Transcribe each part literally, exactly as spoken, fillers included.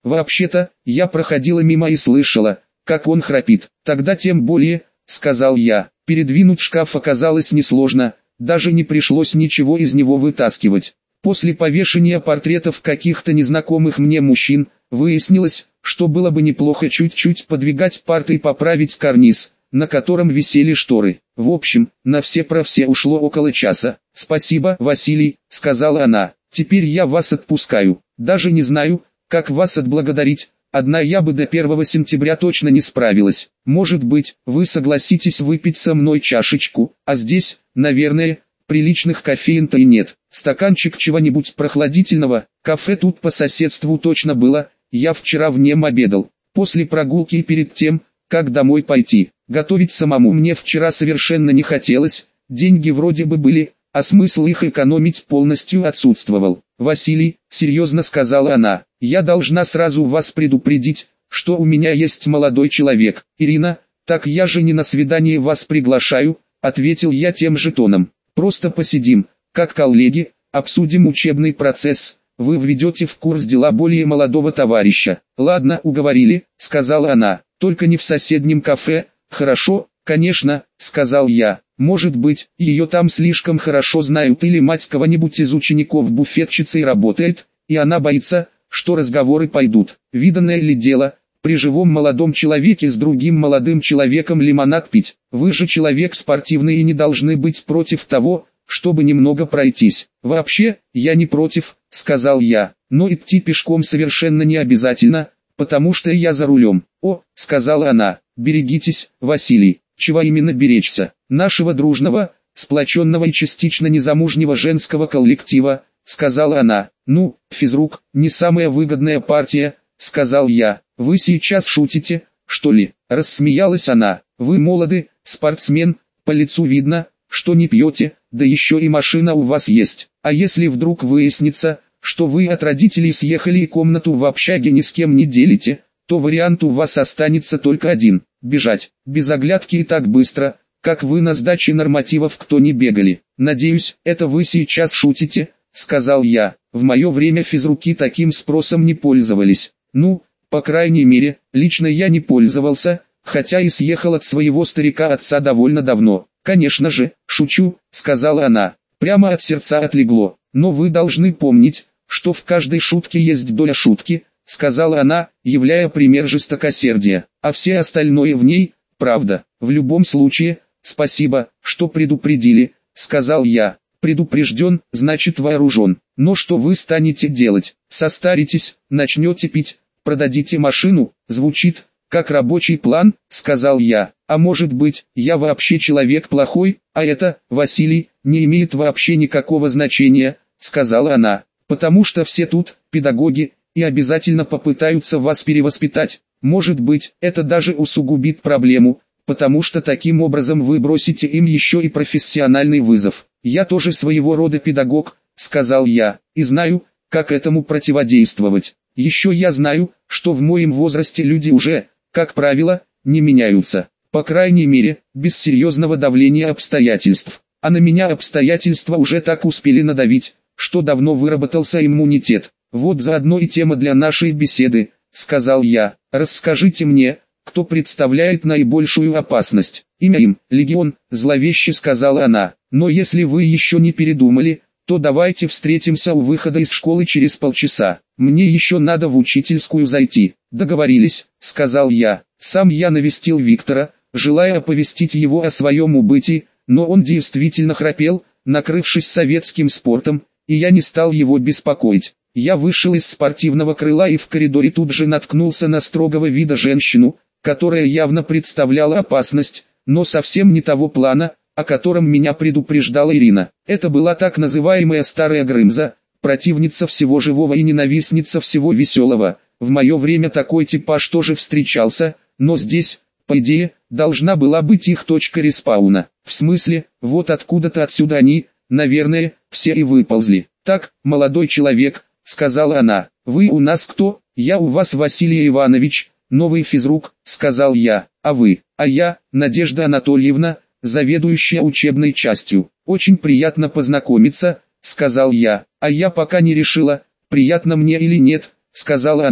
Вообще-то, я проходила мимо и слышала, как он храпит. Тогда тем более, сказал я. Передвинуть шкаф оказалось несложно, даже не пришлось ничего из него вытаскивать. После повешения портретов каких-то незнакомых мне мужчин, выяснилось, что было бы неплохо чуть-чуть подвигать парты и поправить карниз, на котором висели шторы. В общем, на все про все ушло около часа. «Спасибо, Василий», — сказала она. «Теперь я вас отпускаю. Даже не знаю, как вас отблагодарить. Одна я бы до первого сентября точно не справилась. Может быть, вы согласитесь выпить со мной чашечку, а здесь, наверное, приличных кофеин-то и нет. Стаканчик чего-нибудь прохладительного, кафе тут по соседству точно было, я вчера в нем обедал. После прогулки и перед тем, как домой пойти. Готовить самому мне вчера совершенно не хотелось, деньги вроде бы были, а смысл их экономить полностью отсутствовал. «Василий», — серьезно сказала она, — «я должна сразу вас предупредить, что у меня есть молодой человек». «Ирина, так я же не на свидание вас приглашаю», — ответил я тем же тоном. «Просто посидим, как коллеги, обсудим учебный процесс, вы введете в курс дела более молодого товарища». «Ладно, уговорили», — сказала она, — «только не в соседнем кафе». «Хорошо, конечно», — сказал я. «Может быть, ее там слишком хорошо знают или мать кого-нибудь из учеников буфетчицей работает, и она боится, что разговоры пойдут. Виданное ли дело, при живом молодом человеке с другим молодым человеком лимонад пить? Вы же человек спортивный и не должны быть против того, чтобы немного пройтись». «Вообще, я не против», — сказал я, — «но идти пешком совершенно не обязательно, потому что я за рулем». «О», — сказала она, — «берегитесь, Василий». «Чего именно беречься? Нашего дружного, сплоченного и частично незамужнего женского коллектива», — сказала она. «Ну, физрук, не самая выгодная партия», — сказал я. «Вы сейчас шутите, что ли?» — рассмеялась она. «Вы молоды, спортсмен, по лицу видно, что не пьете, да еще и машина у вас есть. А если вдруг выяснится, что вы от родителей съехали и комнату в общаге ни с кем не делите, то вариант у вас останется только один – бежать, без оглядки и так быстро, как вы на сдаче нормативов кто не бегали. Надеюсь, это вы сейчас шутите», – сказал я. «В мое время физруки таким спросом не пользовались. Ну, по крайней мере, лично я не пользовался, хотя и съехал от своего старика отца довольно давно». «Конечно же, шучу», – сказала она. Прямо от сердца отлегло. «Но вы должны помнить, что в каждой шутке есть доля шутки», — сказала она, являя пример жестокосердия, «а все остальное в ней — правда. В любом случае, спасибо, что предупредили», — сказал я. «Предупрежден, значит вооружен. Но что вы станете делать? Состаритесь, начнете пить, продадите машину?» «Звучит, как рабочий план», — сказал я. «А может быть, я вообще человек плохой, а это, Василий, не имеет вообще никакого значения», — сказала она. «Потому что все тут, педагоги, и обязательно попытаются вас перевоспитать. Может быть, это даже усугубит проблему, потому что таким образом вы бросите им еще и профессиональный вызов. Я тоже своего рода педагог», — сказал я, — «и знаю, как этому противодействовать. Еще я знаю, что в моем возрасте люди уже, как правило, не меняются. По крайней мере, без серьезного давления обстоятельств. А на меня обстоятельства уже так успели надавить, что давно выработался иммунитет. Вот заодно и тема для нашей беседы», — сказал я. «Расскажите мне, кто представляет наибольшую опасность?» «Имя им, Легион», — зловеще сказала она. «Но если вы еще не передумали, то давайте встретимся у выхода из школы через полчаса. Мне еще надо в учительскую зайти». «Договорились», — сказал я. Сам я навестил Виктора, желая оповестить его о своем убытии, но он действительно храпел, накрывшись советским спортом, и я не стал его беспокоить. Я вышел из спортивного крыла и в коридоре тут же наткнулся на строгого вида женщину, которая явно представляла опасность, но совсем не того плана, о котором меня предупреждала Ирина. Это была так называемая старая Грымза, противница всего живого и ненавистница всего веселого. В мое время такой типаж тоже встречался, но здесь, по идее, должна была быть их точка респауна. В смысле, вот откуда-то отсюда они, наверное, все и выползли. «Так, молодой человек», — сказала она, — «вы у нас кто?» «Я у вас Василий Иванович, новый физрук», — сказал я. «А вы?» «А я, Надежда Анатольевна, заведующая учебной частью». «Очень приятно познакомиться», — сказал я. «А я пока не решила, приятно мне или нет», — сказала она.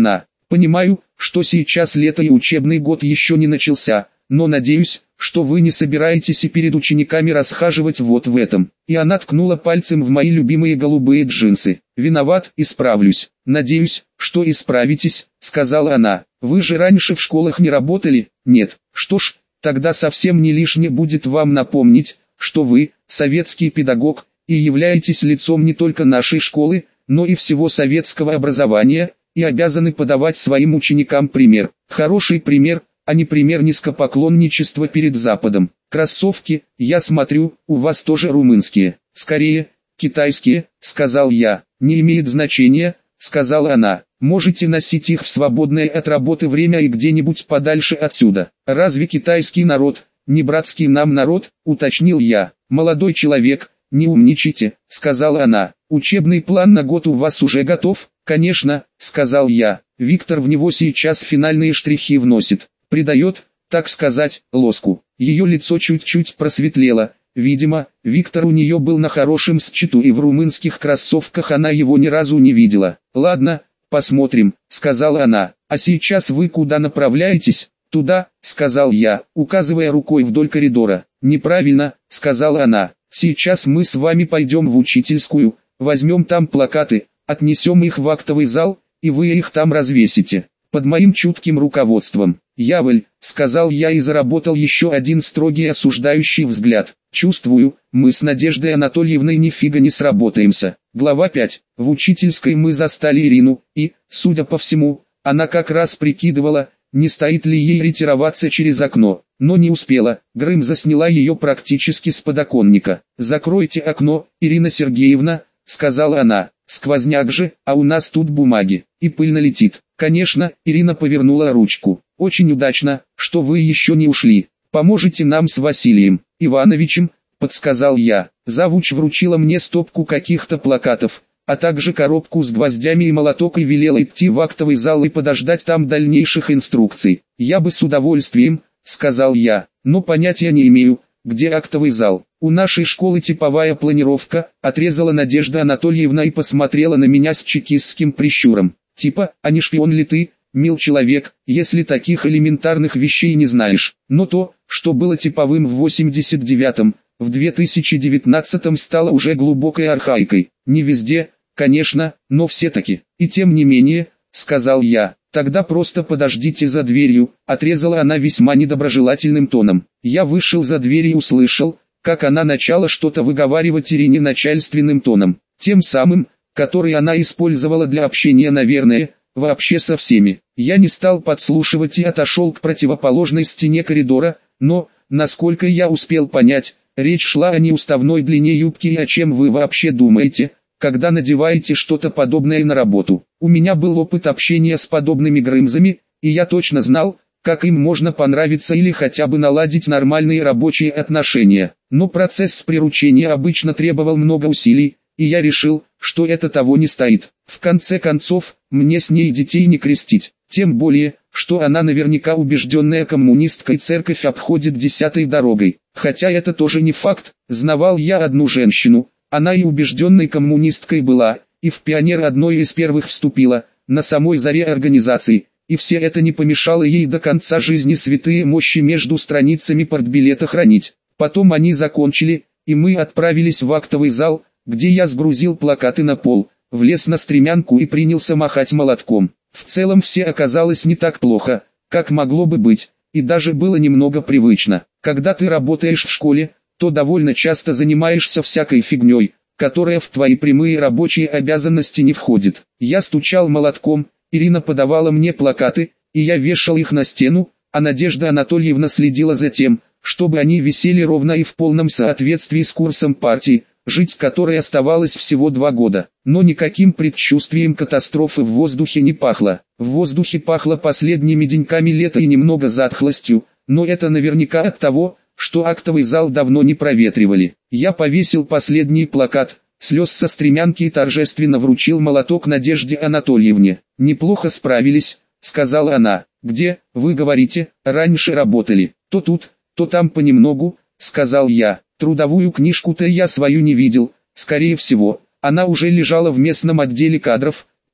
Понимаю, что сейчас лето и учебный год еще не начался, но надеюсь, что вы не собираетесь и перед учениками расхаживать вот в этом. И она ткнула пальцем в мои любимые голубые джинсы. Виноват, исправлюсь. Надеюсь, что исправитесь, сказала она. Вы же раньше в школах не работали? Нет. Что ж, тогда совсем не лишне будет вам напомнить, что вы, советский педагог, и являетесь лицом не только нашей школы, но и всего советского образования, и обязаны подавать своим ученикам пример. Хороший пример, а не пример низкопоклонничества перед Западом. Кроссовки, я смотрю, у вас тоже румынские. Скорее, китайские, сказал я. Не имеет значения, сказала она. Можете носить их в свободное от работы время и где-нибудь подальше отсюда. Разве китайский народ, не братский нам народ, уточнил я. Молодой человек, не умничайте, сказала она. Учебный план на год у вас уже готов? Конечно, сказал я. Виктор в него сейчас финальные штрихи вносит. Придает, так сказать, лоску. Ее лицо чуть-чуть просветлело. Видимо, Виктор у нее был на хорошем счету и в румынских кроссовках она его ни разу не видела. Ладно, посмотрим, сказала она. А сейчас вы куда направляетесь? Туда, сказал я, указывая рукой вдоль коридора. Неправильно, сказала она. Сейчас мы с вами пойдем в учительскую, возьмем там плакаты, отнесем их в актовый зал, и вы их там развесите. Под моим чутким руководством. Яволь, сказал я и заработал еще один строгий осуждающий взгляд. Чувствую, мы с Надеждой Анатольевной нифига не сработаемся. Глава пять. В учительской мы застали Ирину, и, судя по всему, она как раз прикидывала, не стоит ли ей ретироваться через окно. Но не успела, Грымза сняла ее практически с подоконника. «Закройте окно, Ирина Сергеевна», — сказала она. «Сквозняк же, а у нас тут бумаги, и пыльно летит». «Конечно», — Ирина повернула ручку. «Очень удачно, что вы еще не ушли. Поможете нам с Василием Ивановичем», — подсказал я. Завуч вручила мне стопку каких-то плакатов, а также коробку с гвоздями и молоток и велела идти в актовый зал и подождать там дальнейших инструкций. «Я бы с удовольствием», — сказал я, — «но понятия не имею, где актовый зал. У нашей школы типовая планировка», — отрезала Надежда Анатольевна и посмотрела на меня с чекистским прищуром. «Типа, а не шпион ли ты, мил человек, если таких элементарных вещей не знаешь?» Но то, что было типовым в восемьдесят девятом, в две тысячи девятнадцатом стало уже глубокой архаикой. Не везде, конечно, но все-таки. «И тем не менее», — сказал я, — «тогда просто подождите за дверью», — отрезала она весьма недоброжелательным тоном. Я вышел за дверь и услышал, как она начала что-то выговаривать Ирине начальственным тоном, тем самым, который она использовала для общения, наверное, вообще со всеми. Я не стал подслушивать и отошел к противоположной стене коридора, но, насколько я успел понять, речь шла о неуставной длине юбки и о чем вы вообще думаете, когда надеваете что-то подобное на работу. У меня был опыт общения с подобными Грымзами, и я точно знал, как им можно понравиться или хотя бы наладить нормальные рабочие отношения. Но процесс приручения обычно требовал много усилий, и я решил, что это того не стоит. В конце концов, мне с ней детей не крестить. Тем более, что она наверняка убежденная коммунистка и церковь обходит десятой дорогой. Хотя это тоже не факт, знавал я одну женщину, она и убежденной коммунисткой была, и в пионер одной из первых вступила, на самой заре организации, и все это не помешало ей до конца жизни святые мощи между страницами партбилета хранить. Потом они закончили, и мы отправились в актовый зал, где я сгрузил плакаты на пол, влез на стремянку и принялся махать молотком. В целом все оказалось не так плохо, как могло бы быть, и даже было немного привычно. Когда ты работаешь в школе, то довольно часто занимаешься всякой фигней, которая в твои прямые рабочие обязанности не входит. Я стучал молотком, Ирина подавала мне плакаты, и я вешал их на стену, а Надежда Анатольевна следила за тем, чтобы они висели ровно и в полном соответствии с курсом партии, жить которой оставалось всего два года. Но никаким предчувствием катастрофы в воздухе не пахло. В воздухе пахло последними деньками лета и немного затхлостью, но это наверняка от того, что актовый зал давно не проветривали. Я повесил последний плакат, слез со стремянки и торжественно вручил молоток Надежде Анатольевне. «Неплохо справились», — сказала она. «Где, вы говорите, раньше работали?» «То тут, то там понемногу», — сказал я. «Трудовую книжку-то я свою не видел, скорее всего, она уже лежала в местном отделе кадров»,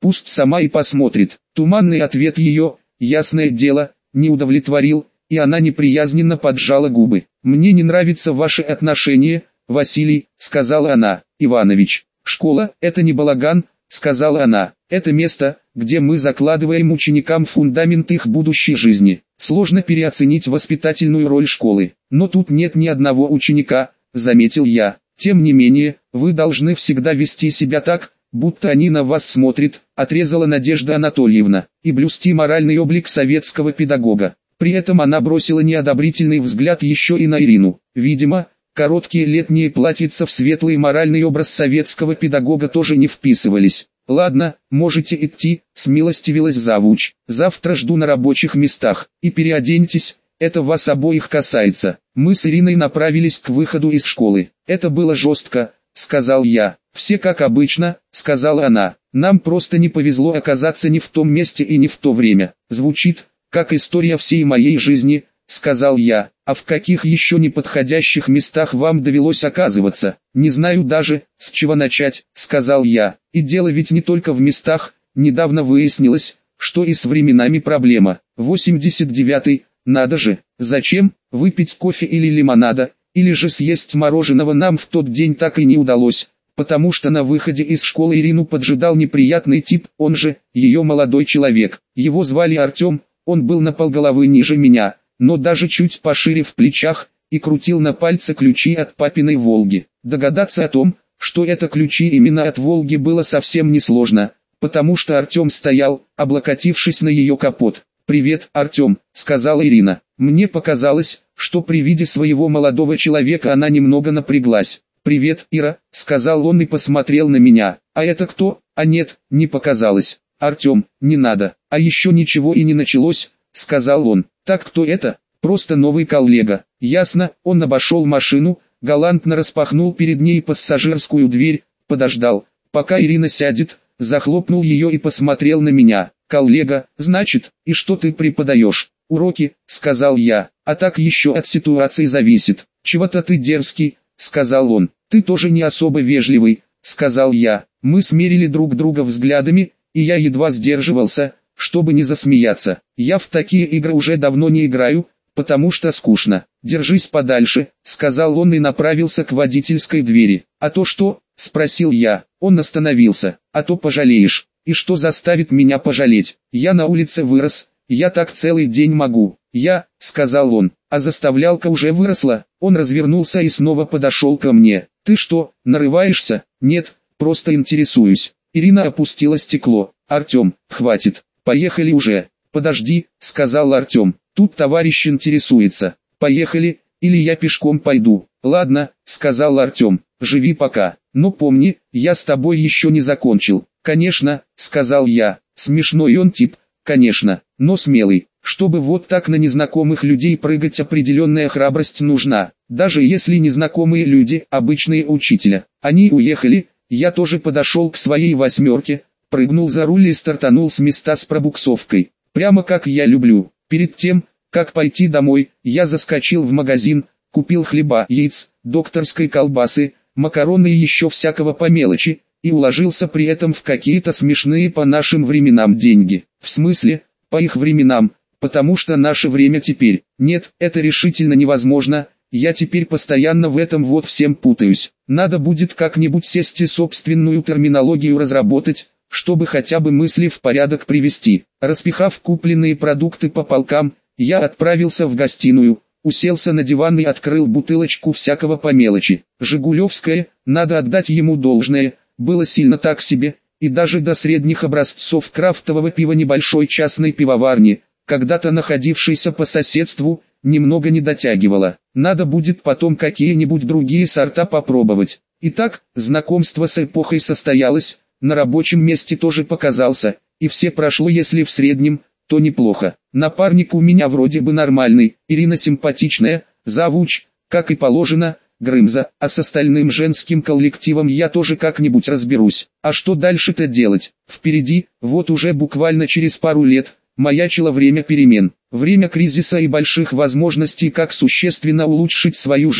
пусть сама и посмотрит. Туманный ответ ее, ясное дело, не удовлетворил, и она неприязненно поджала губы. «Мне не нравится ваше отношение, Василий», — сказала она. «Иванович, школа — это не балаган», — сказала она. «Это место, где мы закладываем ученикам фундамент их будущей жизни. Сложно переоценить воспитательную роль школы. Но тут нет ни одного ученика», — заметил я. «Тем не менее, вы должны всегда вести себя так, будто они на вас смотрят», — отрезала Надежда Анатольевна, «и блюсти моральный облик советского педагога». При этом она бросила неодобрительный взгляд еще и на Ирину. Видимо, короткие летние платьица в светлый моральный образ советского педагога тоже не вписывались. «Ладно, можете идти», — смилостивилась завуч. «Завтра жду на рабочих местах. И переоденьтесь, это вас обоих касается». Мы с Ириной направились к выходу из школы. «Это было жестко», — сказал я. «Все как обычно», — сказала она. «Нам просто не повезло оказаться не в том месте и не в то время». «Звучит как история всей моей жизни», — сказал я. «А в каких еще неподходящих местах вам довелось оказываться?» «Не знаю даже, с чего начать», — сказал я. «И дело ведь не только в местах, недавно выяснилось, что и с временами проблема. восемьдесят девятый, надо же, зачем, выпить кофе или лимонада, или же съесть мороженого нам в тот день так и не удалось». Потому что на выходе из школы Ирину поджидал неприятный тип, он же, ее молодой человек. Его звали Артем, он был на полголовы ниже меня, но даже чуть пошире в плечах, и крутил на пальце ключи от папиной «Волги». Догадаться о том, что это ключи именно от «Волги» было совсем несложно, потому что Артем стоял, облокотившись на ее капот. «Привет, Артем», — сказала Ирина. Мне показалось, что при виде своего молодого человека она немного напряглась. «Привет, Ира», — сказал он и посмотрел на меня. «А это кто?» «А нет, не показалось». «Артем, не надо». «А еще ничего и не началось», — сказал он. «Так кто это?» «Просто новый коллега». «Ясно». Он обошел машину, галантно распахнул перед ней пассажирскую дверь, подождал, пока Ирина сядет, захлопнул ее и посмотрел на меня. «Коллега, значит, и что ты преподаешь?» «Уроки», — сказал я. «А так еще от ситуации зависит». «Чего-то ты дерзкий», — сказал он. «Ты тоже не особо вежливый», — сказал я. Мы смерили друг друга взглядами, и я едва сдерживался, чтобы не засмеяться. «Я в такие игры уже давно не играю, потому что скучно». «Держись подальше», — сказал он и направился к водительской двери. «А то что?» — спросил я. Он остановился. «А то пожалеешь». «И что заставит меня пожалеть? Я на улице вырос, я так целый день могу». «Я», — сказал он, — «а заставлялка уже выросла». Он развернулся и снова подошел ко мне. «Ты что, нарываешься?» «Нет, просто интересуюсь». Ирина опустила стекло. «Артем, хватит, поехали уже». «Подожди», — сказал Артем, — «тут товарищ интересуется». «Поехали, или я пешком пойду». «Ладно», — сказал Артем, — «живи пока. Но помни, я с тобой еще не закончил». «Конечно», — сказал я, — «смешной он тип, конечно, но смелый. Чтобы вот так на незнакомых людей прыгать, определенная храбрость нужна, даже если незнакомые люди, обычные учителя». Они уехали, я тоже подошел к своей восьмерке, прыгнул за руль и стартанул с места с пробуксовкой. Прямо как я люблю. Перед тем, как пойти домой, я заскочил в магазин, купил хлеба, яиц, докторской колбасы, макароны и еще всякого по мелочи, и уложился при этом в какие-то смешные по нашим временам деньги. В смысле, по их временам, потому что наше время теперь. Нет, это решительно невозможно, я теперь постоянно в этом вот всем путаюсь. Надо будет как-нибудь сесть и собственную терминологию разработать, чтобы хотя бы мысли в порядок привести. Распихав купленные продукты по полкам, я отправился в гостиную, уселся на диван и открыл бутылочку всякого по мелочи. Жигулевское, надо отдать ему должное, было сильно так себе, и даже до средних образцов крафтового пива небольшой частной пивоварни, когда-то находившейся по соседству, немного не дотягивало. Надо будет потом какие-нибудь другие сорта попробовать. Итак, знакомство с эпохой состоялось, на рабочем месте тоже показался, и все прошло, если в среднем, то неплохо. Напарник у меня вроде бы нормальный, Ирина симпатичная, завуч, как и положено, Грымза, а с остальным женским коллективом я тоже как-нибудь разберусь. А что дальше-то делать? Впереди, вот уже буквально через пару лет, маячило время перемен, время кризиса и больших возможностей, как существенно улучшить свою жизнь.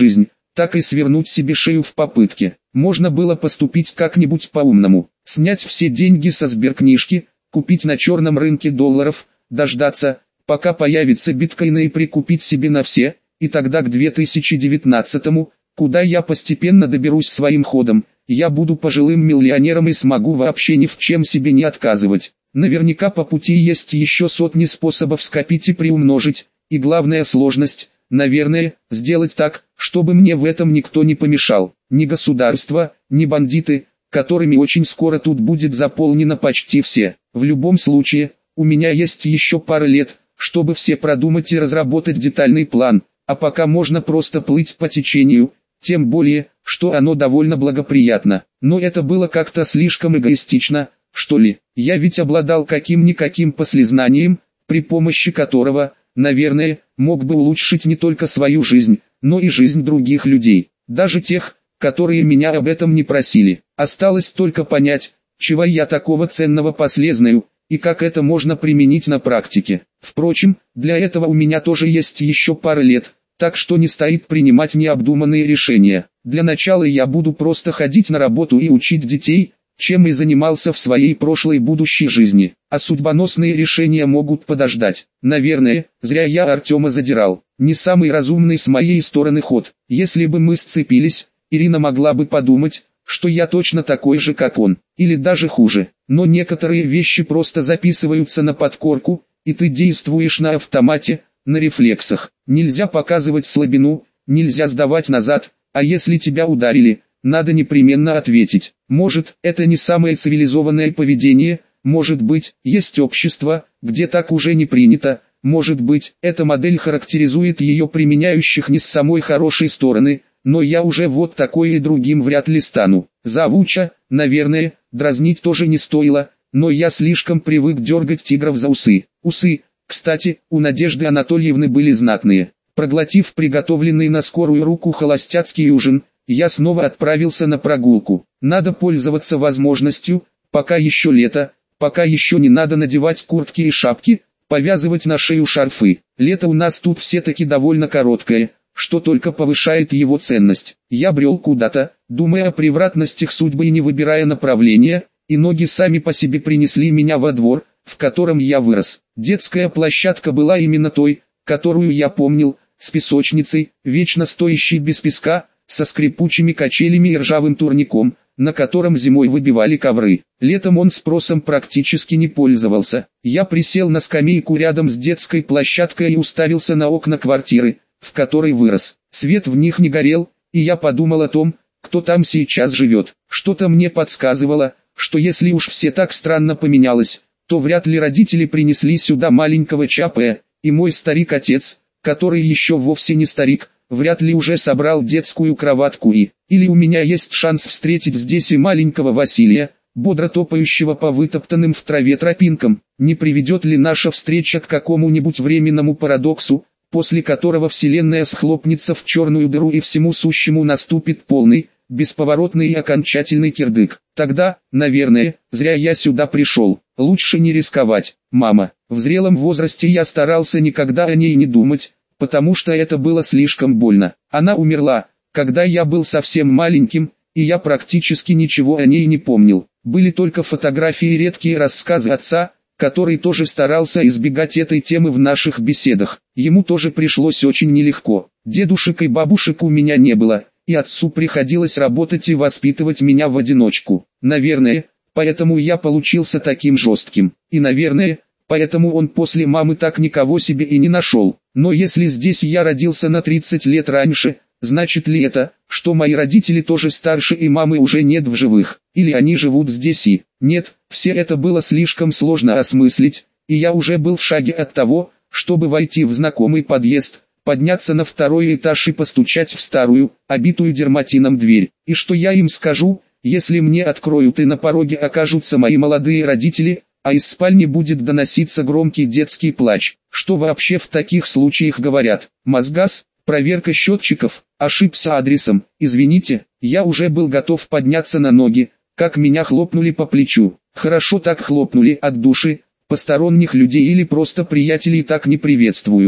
так и свернуть себе шею в попытке. Можно было поступить как-нибудь по-умному, снять все деньги со сберкнижки, купить на черном рынке долларов, дождаться, пока появится биткоины и прикупить себе на все, и тогда к две тысячи девятнадцатому, куда я постепенно доберусь своим ходом, я буду пожилым миллионером и смогу вообще ни в чем себе не отказывать. Наверняка по пути есть еще сотни способов скопить и приумножить, и главная сложность, наверное, сделать так, чтобы мне в этом никто не помешал. Ни государство, ни бандиты, которыми очень скоро тут будет заполнено почти все. В любом случае, у меня есть еще пара лет, чтобы все продумать и разработать детальный план, а пока можно просто плыть по течению, тем более, что оно довольно благоприятно. Но это было как-то слишком эгоистично, что ли. Я ведь обладал каким-никаким послезнанием, при помощи которого, наверное, мог бы улучшить не только свою жизнь, но и жизнь других людей, даже тех, которые меня об этом не просили. Осталось только понять, чего я такого ценного послезнаю, и как это можно применить на практике. Впрочем, для этого у меня тоже есть еще пара лет, так что не стоит принимать необдуманные решения. Для начала я буду просто ходить на работу и учить детей, чем и занимался в своей прошлой и будущей жизни. А судьбоносные решения могут подождать. Наверное, зря я Артема задирал. Не самый разумный с моей стороны ход. Если бы мы сцепились, Ирина могла бы подумать, что я точно такой же, как он, или даже хуже. Но некоторые вещи просто записываются на подкорку, и ты действуешь на автомате, на рефлексах. Нельзя показывать слабину, нельзя сдавать назад, а если тебя ударили, надо непременно ответить. Может, это не самое цивилизованное поведение, может быть, есть общество, где так уже не принято, может быть, эта модель характеризует ее применяющих не с самой хорошей стороны, но я уже вот такой и другим вряд ли стану. Завуча, наверное, дразнить тоже не стоило, но я слишком привык дергать тигров за усы. Усы, кстати, у Надежды Анатольевны были знатные. Проглотив приготовленный на скорую руку холостяцкий ужин, я снова отправился на прогулку. Надо пользоваться возможностью, пока еще лето, пока еще не надо надевать куртки и шапки, повязывать на шею шарфы. Лето у нас тут все-таки довольно короткое, что только повышает его ценность. Я брел куда-то, думая о превратностях судьбы и не выбирая направления, и ноги сами по себе принесли меня во двор, в котором я вырос. Детская площадка была именно той, которую я помнил, с песочницей, вечно стоящей без песка, со скрипучими качелями и ржавым турником, на котором зимой выбивали ковры. Летом он спросом практически не пользовался. Я присел на скамейку рядом с детской площадкой и уставился на окна квартиры, в которой вырос. Свет в них не горел, и я подумал о том, кто там сейчас живет. Что-то мне подсказывало, что если уж все так странно поменялось, то вряд ли родители принесли сюда маленького Чапая, и мой старик-отец, который еще вовсе не старик, вряд ли уже собрал детскую кроватку и... Или у меня есть шанс встретить здесь и маленького Василия, бодро топающего по вытоптанным в траве тропинкам. Не приведет ли наша встреча к какому-нибудь временному парадоксу, после которого вселенная схлопнется в черную дыру и всему сущему наступит полный, бесповоротный и окончательный кирдык. Тогда, наверное, зря я сюда пришел. Лучше не рисковать. Мама, в зрелом возрасте я старался никогда о ней не думать, потому что это было слишком больно. Она умерла, когда я был совсем маленьким, и я практически ничего о ней не помнил. Были только фотографии и редкие рассказы отца, который тоже старался избегать этой темы в наших беседах. Ему тоже пришлось очень нелегко. Дедушек и бабушек у меня не было, и отцу приходилось работать и воспитывать меня в одиночку. Наверное, поэтому я получился таким жестким. И наверное, поэтому он после мамы так никого себе и не нашел. Но если здесь я родился на тридцать лет раньше, значит ли это, что мои родители тоже старше и мамы уже нет в живых? Или они живут здесь и... Нет, все это было слишком сложно осмыслить, и я уже был в шаге от того, чтобы войти в знакомый подъезд, подняться на второй этаж и постучать в старую, обитую дерматином дверь. И что я им скажу, если мне откроют и на пороге окажутся мои молодые родители, а из спальни будет доноситься громкий детский плач? Что вообще в таких случаях говорят? Мосгаз, проверка счетчиков, ошибся адресом. Извините, я уже был готов подняться на ноги, как меня хлопнули по плечу. Хорошо так хлопнули от души, посторонних людей или просто приятелей так не приветствуют.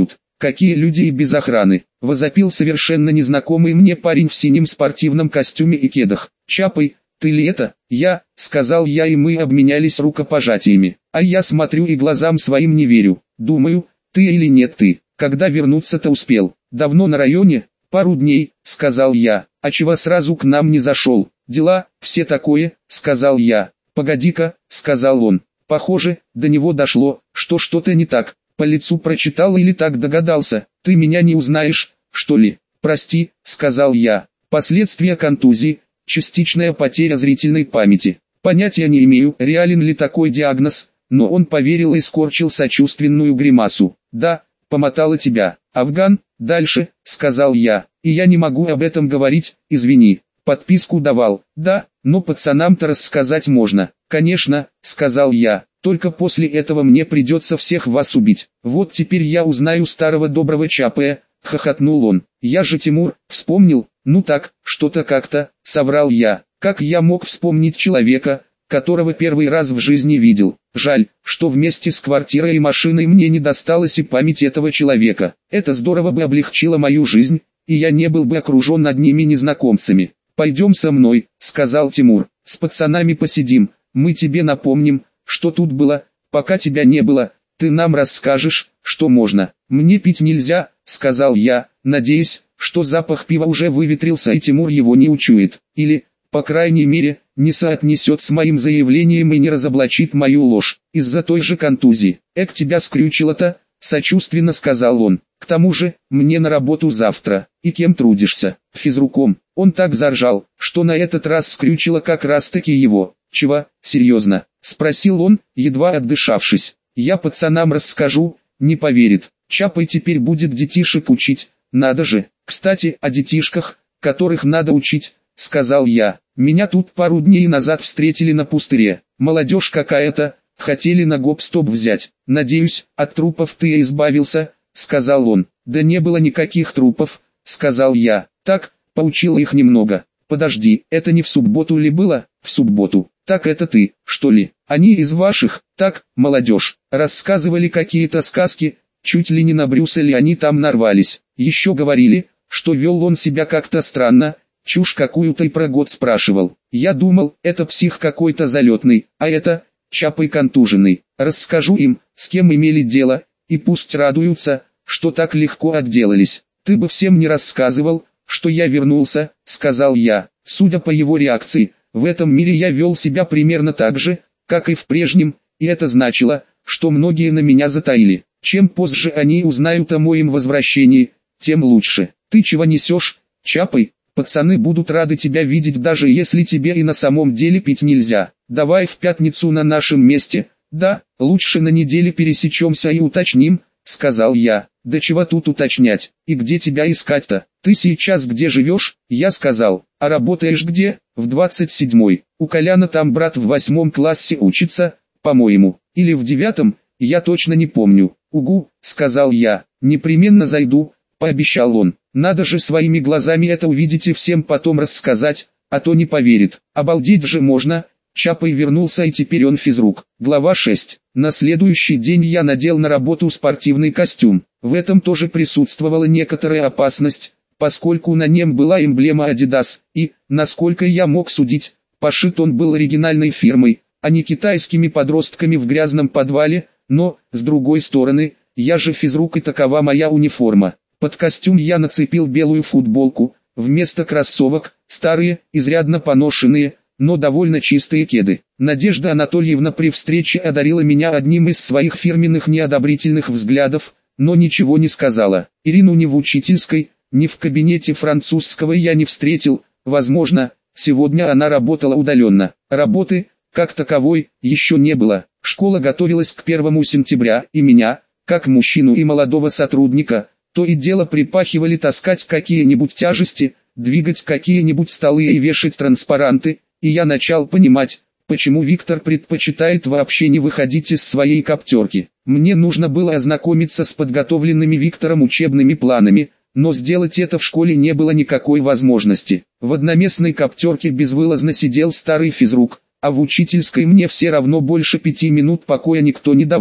какие люди и без охраны, возопил совершенно незнакомый мне парень в синем спортивном костюме и кедах. Чапай, ты ли это? Я, сказал я, и мы обменялись рукопожатиями. А я смотрю и глазам своим не верю. Думаю, ты или нет ты. Когда вернуться-то успел? Давно на районе? Пару дней, сказал я. А чего сразу к нам не зашел? Дела, все такое, сказал я. Погоди-ка, сказал он. Похоже, до него дошло, что что-то не так. По лицу прочитал или так догадался. Ты меня не узнаешь, что ли? Прости, сказал я. Последствия контузии, частичная потеря зрительной памяти. Понятия не имею, реален ли такой диагноз, но он поверил и скорчил сочувственную гримасу. Да, помотала тебя. Афган, дальше, сказал я. И я не могу об этом говорить, извини. Подписку давал. Да, но пацанам-то рассказать можно. Конечно, сказал я. Только после этого мне придется всех вас убить. Вот теперь я узнаю старого доброго Чапая, хохотнул он. Я же Тимур, вспомнил. Ну так, что-то как-то, соврал я. Как я мог вспомнить человека, которого первый раз в жизни видел? Жаль, что вместе с квартирой и машиной мне не досталась и память этого человека. Это здорово бы облегчило мою жизнь, и я не был бы окружен одними незнакомцами. «Пойдем со мной», — сказал Тимур. «С пацанами посидим, мы тебе напомним, что тут было, пока тебя не было, ты нам расскажешь, что можно». «Мне пить нельзя», — сказал я, надеясь, что запах пива уже выветрился и Тимур его не учует. Или, по крайней мере, не соотнесет с моим заявлением и не разоблачит мою ложь. Из-за той же контузии. «Эк, тебя скрючило-то», — сочувственно сказал он. «К тому же, мне на работу завтра. И кем трудишься?» «Физруком». Он так заржал, что на этот раз скрючило как раз-таки его. «Чего, серьезно?» — спросил он, едва отдышавшись. «Я пацанам расскажу, не поверит. Чапай теперь будет детишек учить, надо же. Кстати, о детишках, которых надо учить», — сказал я. «Меня тут пару дней назад встретили на пустыре. Молодежь какая-то, хотели на гоп-стоп взять. Надеюсь, от трупов ты избавился», — сказал он. «Да не было никаких трупов», — сказал я. «Так, поучил их немного». «Подожди, это не в субботу ли было?» «В субботу. Так это ты, что ли? Они из ваших?» «Так, молодежь. Рассказывали какие-то сказки, чуть ли не на Брюса ли они там нарвались. Еще говорили, что вел он себя как-то странно, чушь какую-то и про год спрашивал. Я думал, это псих какой-то залетный, а это, Чапай контуженный. Расскажу им, с кем имели дело, и пусть радуются, что так легко отделались. Ты бы всем не рассказывал, что я вернулся», — сказал я. Судя по его реакции, в этом мире я вел себя примерно так же, как и в прежнем, и это значило, что многие на меня затаили. Чем позже они узнают о моем возвращении, тем лучше. «Ты чего несешь, Чапай? Пацаны будут рады тебя видеть, даже если тебе и на самом деле пить нельзя. Давай в пятницу на нашем месте». «Да, лучше на неделе пересечемся и уточним», — сказал я. «Да чего тут уточнять? И где тебя искать-то? Ты сейчас где живешь?» Я сказал. «А работаешь где?» «В двадцать седьмой. У Коляна там брат в восьмом классе учится, по-моему. Или в девятом, я точно не помню». «Угу», — сказал я. «Непременно зайду», — пообещал он. «Надо же своими глазами это увидеть и всем потом рассказать, а то не поверит. Обалдеть же можно». Чапай вернулся, и теперь он физрук. Глава шесть. На следующий день я надел на работу спортивный костюм. В этом тоже присутствовала некоторая опасность, поскольку на нем была эмблема Adidas, и, насколько я мог судить, пошит он был оригинальной фирмой, а не китайскими подростками в грязном подвале, но, с другой стороны, я же физрук и такова моя униформа. Под костюм я нацепил белую футболку, вместо кроссовок, старые, изрядно поношенные, но довольно чистые кеды. Надежда Анатольевна при встрече одарила меня одним из своих фирменных неодобрительных взглядов, но ничего не сказала. Ирину ни в учительской, ни в кабинете французского я не встретил, возможно, сегодня она работала удаленно. Работы, как таковой, еще не было. Школа готовилась к первому сентября, и меня, как мужчину и молодого сотрудника, то и дело припахивали таскать какие-нибудь тяжести, двигать какие-нибудь столы и вешать транспаранты, и я начал понимать, почему Виктор предпочитает вообще не выходить из своей коптерки. Мне нужно было ознакомиться с подготовленными Виктором учебными планами, но сделать это в школе не было никакой возможности. В одноместной коптерке безвылазно сидел старый физрук, а в учительской мне все равно больше пяти минут покоя никто не давал.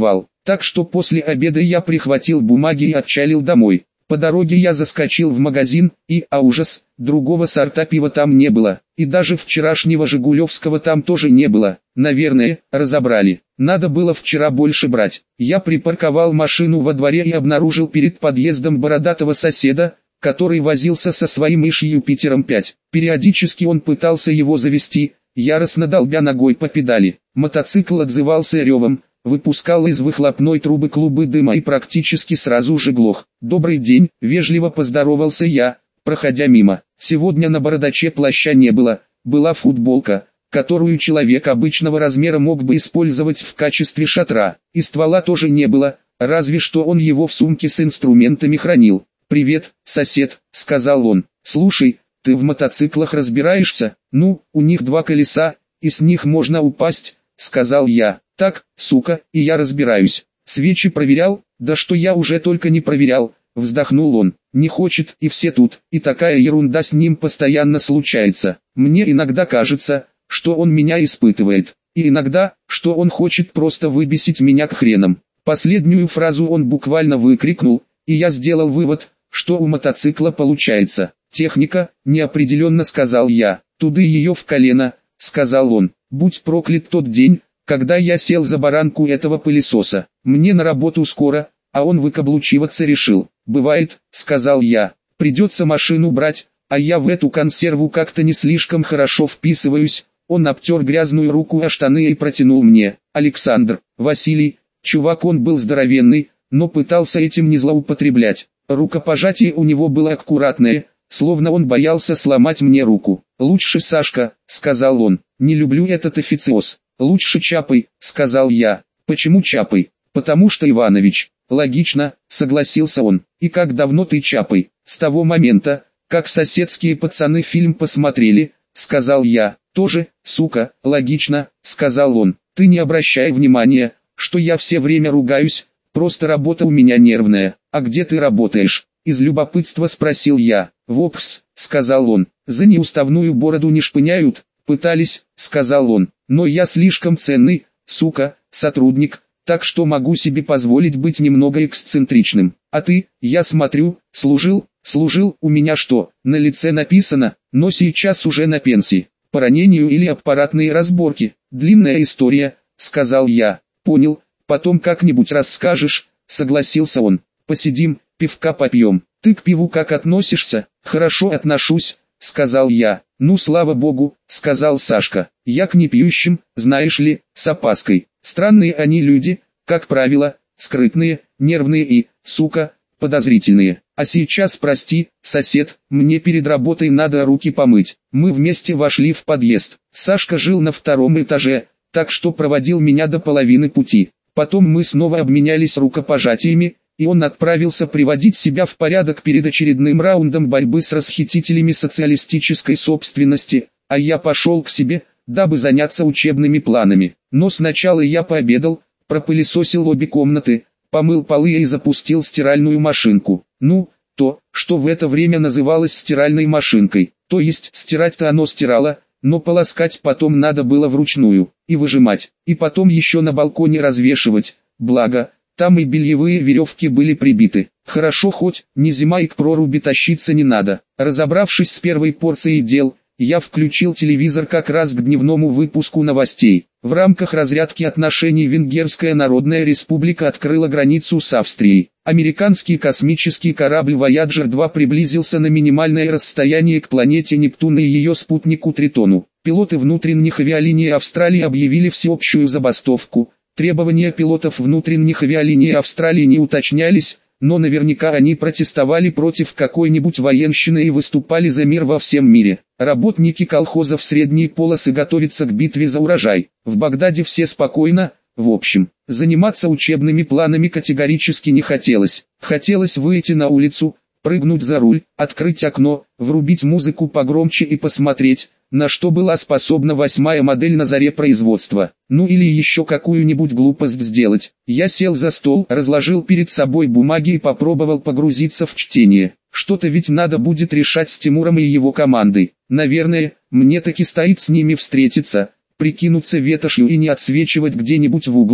Так что после обеда я прихватил бумаги и отчалил домой. По дороге я заскочил в магазин, и, а ужас, другого сорта пива там не было, и даже вчерашнего жигулевского там тоже не было. Наверное, разобрали. Надо было вчера больше брать. Я припарковал машину во дворе и обнаружил перед подъездом бородатого соседа, который возился со своим Иш Юпитером пять. Периодически он пытался его завести, яростно долбя ногой по педали. Мотоцикл отзывался ревом, выпускал из выхлопной трубы клубы дыма и практически сразу же глох. «Добрый день», — вежливо поздоровался я, проходя мимо. Сегодня на бородаче плаща не было, была футболка, которую человек обычного размера мог бы использовать в качестве шатра, и ствола тоже не было, разве что он его в сумке с инструментами хранил. «Привет, сосед», — сказал он. «Слушай, ты в мотоциклах разбираешься? Ну, у них два колеса, и с них можно упасть», — сказал я. «Так, сука, и я разбираюсь. Свечи проверял? Да что я уже только не проверял», — вздохнул он. «Не хочет, и все тут, и такая ерунда с ним постоянно случается. Мне иногда кажется, что он меня испытывает, и иногда, что он хочет просто выбесить меня к хренам». Последнюю фразу он буквально выкрикнул, и я сделал вывод, что у мотоцикла получается. «Техника», — неопределенно сказал я. «Туды ее в колено», — сказал он. «Будь проклят тот день, когда я сел за баранку этого пылесоса. Мне на работу скоро, а он выкаблучиваться решил». «Бывает», — сказал я. «Придется машину брать, а я в эту консерву как-то не слишком хорошо вписываюсь». Он обтер грязную руку о штаны и протянул мне. «Александр, Василий». Чувак он был здоровенный, но пытался этим не злоупотреблять. Рукопожатие у него было аккуратное, словно он боялся сломать мне руку. «Лучше Сашка», — сказал он. «Не люблю этот официоз». «Лучше Чапай», — сказал я. «Почему Чапай?» «Потому что Иванович». «Логично», — согласился он. «И как давно ты Чапай?» «С того момента, как соседские пацаны фильм посмотрели», — сказал я. «Тоже, сука, логично», — сказал он. «Ты не обращай внимания, что я все время ругаюсь, просто работа у меня нервная». «А где ты работаешь?» — из любопытства спросил я. «В ОПС», — сказал он. «За неуставную бороду не шпыняют?» «Пытались», — сказал он. «Но я слишком ценный, сука, сотрудник, так что могу себе позволить быть немного эксцентричным. А ты, я смотрю, служил, служил, у меня что, на лице написано, но сейчас уже на пенсии. По ранению или аппаратные разборки. Длинная история», — сказал я. «Понял, потом как-нибудь расскажешь», — согласился он. «Посидим, пивка попьем». «Ты к пиву как относишься?» «Хорошо отношусь», — сказал я. «Ну слава богу», — сказал Сашка. «Я к непьющим, знаешь ли, с опаской. Странные они люди, как правило, скрытные, нервные и, сука, подозрительные. А сейчас прости, сосед, мне перед работой надо руки помыть». Мы вместе вошли в подъезд. Сашка жил на втором этаже, так что проводил меня до половины пути. Потом мы снова обменялись рукопожатиями, и он отправился приводить себя в порядок перед очередным раундом борьбы с расхитителями социалистической собственности, а я пошел к себе, дабы заняться учебными планами. Но сначала я пообедал, пропылесосил обе комнаты, помыл полы и запустил стиральную машинку. Ну, то, что в это время называлось стиральной машинкой, то есть стирать-то оно стирало, но полоскать потом надо было вручную, и выжимать, и потом еще на балконе развешивать, благо, там и бельевые веревки были прибиты. Хорошо хоть, не зима и к проруби тащиться не надо. Разобравшись с первой порцией дел, я включил телевизор как раз к дневному выпуску новостей. В рамках разрядки отношений Венгерская Народная Республика открыла границу с Австрией. Американский космический корабль Вояджер два приблизился на минимальное расстояние к планете Нептун и ее спутнику Тритону. Пилоты внутренних авиалиний Австралии объявили всеобщую забастовку. Требования пилотов внутренних авиалиний Австралии не уточнялись, но наверняка они протестовали против какой-нибудь военщины и выступали за мир во всем мире. Работники колхозов средней полосы готовятся к битве за урожай. В Багдаде все спокойно, в общем. Заниматься учебными планами категорически не хотелось. Хотелось выйти на улицу, прыгнуть за руль, открыть окно, врубить музыку погромче и посмотреть, на что была способна восьмая модель на заре производства. Ну или еще какую-нибудь глупость сделать. Я сел за стол, разложил перед собой бумаги и попробовал погрузиться в чтение. Что-то ведь надо будет решать с Тимуром и его командой. Наверное, мне таки стоит с ними встретиться, прикинуться ветошью и не отсвечивать где-нибудь в углу,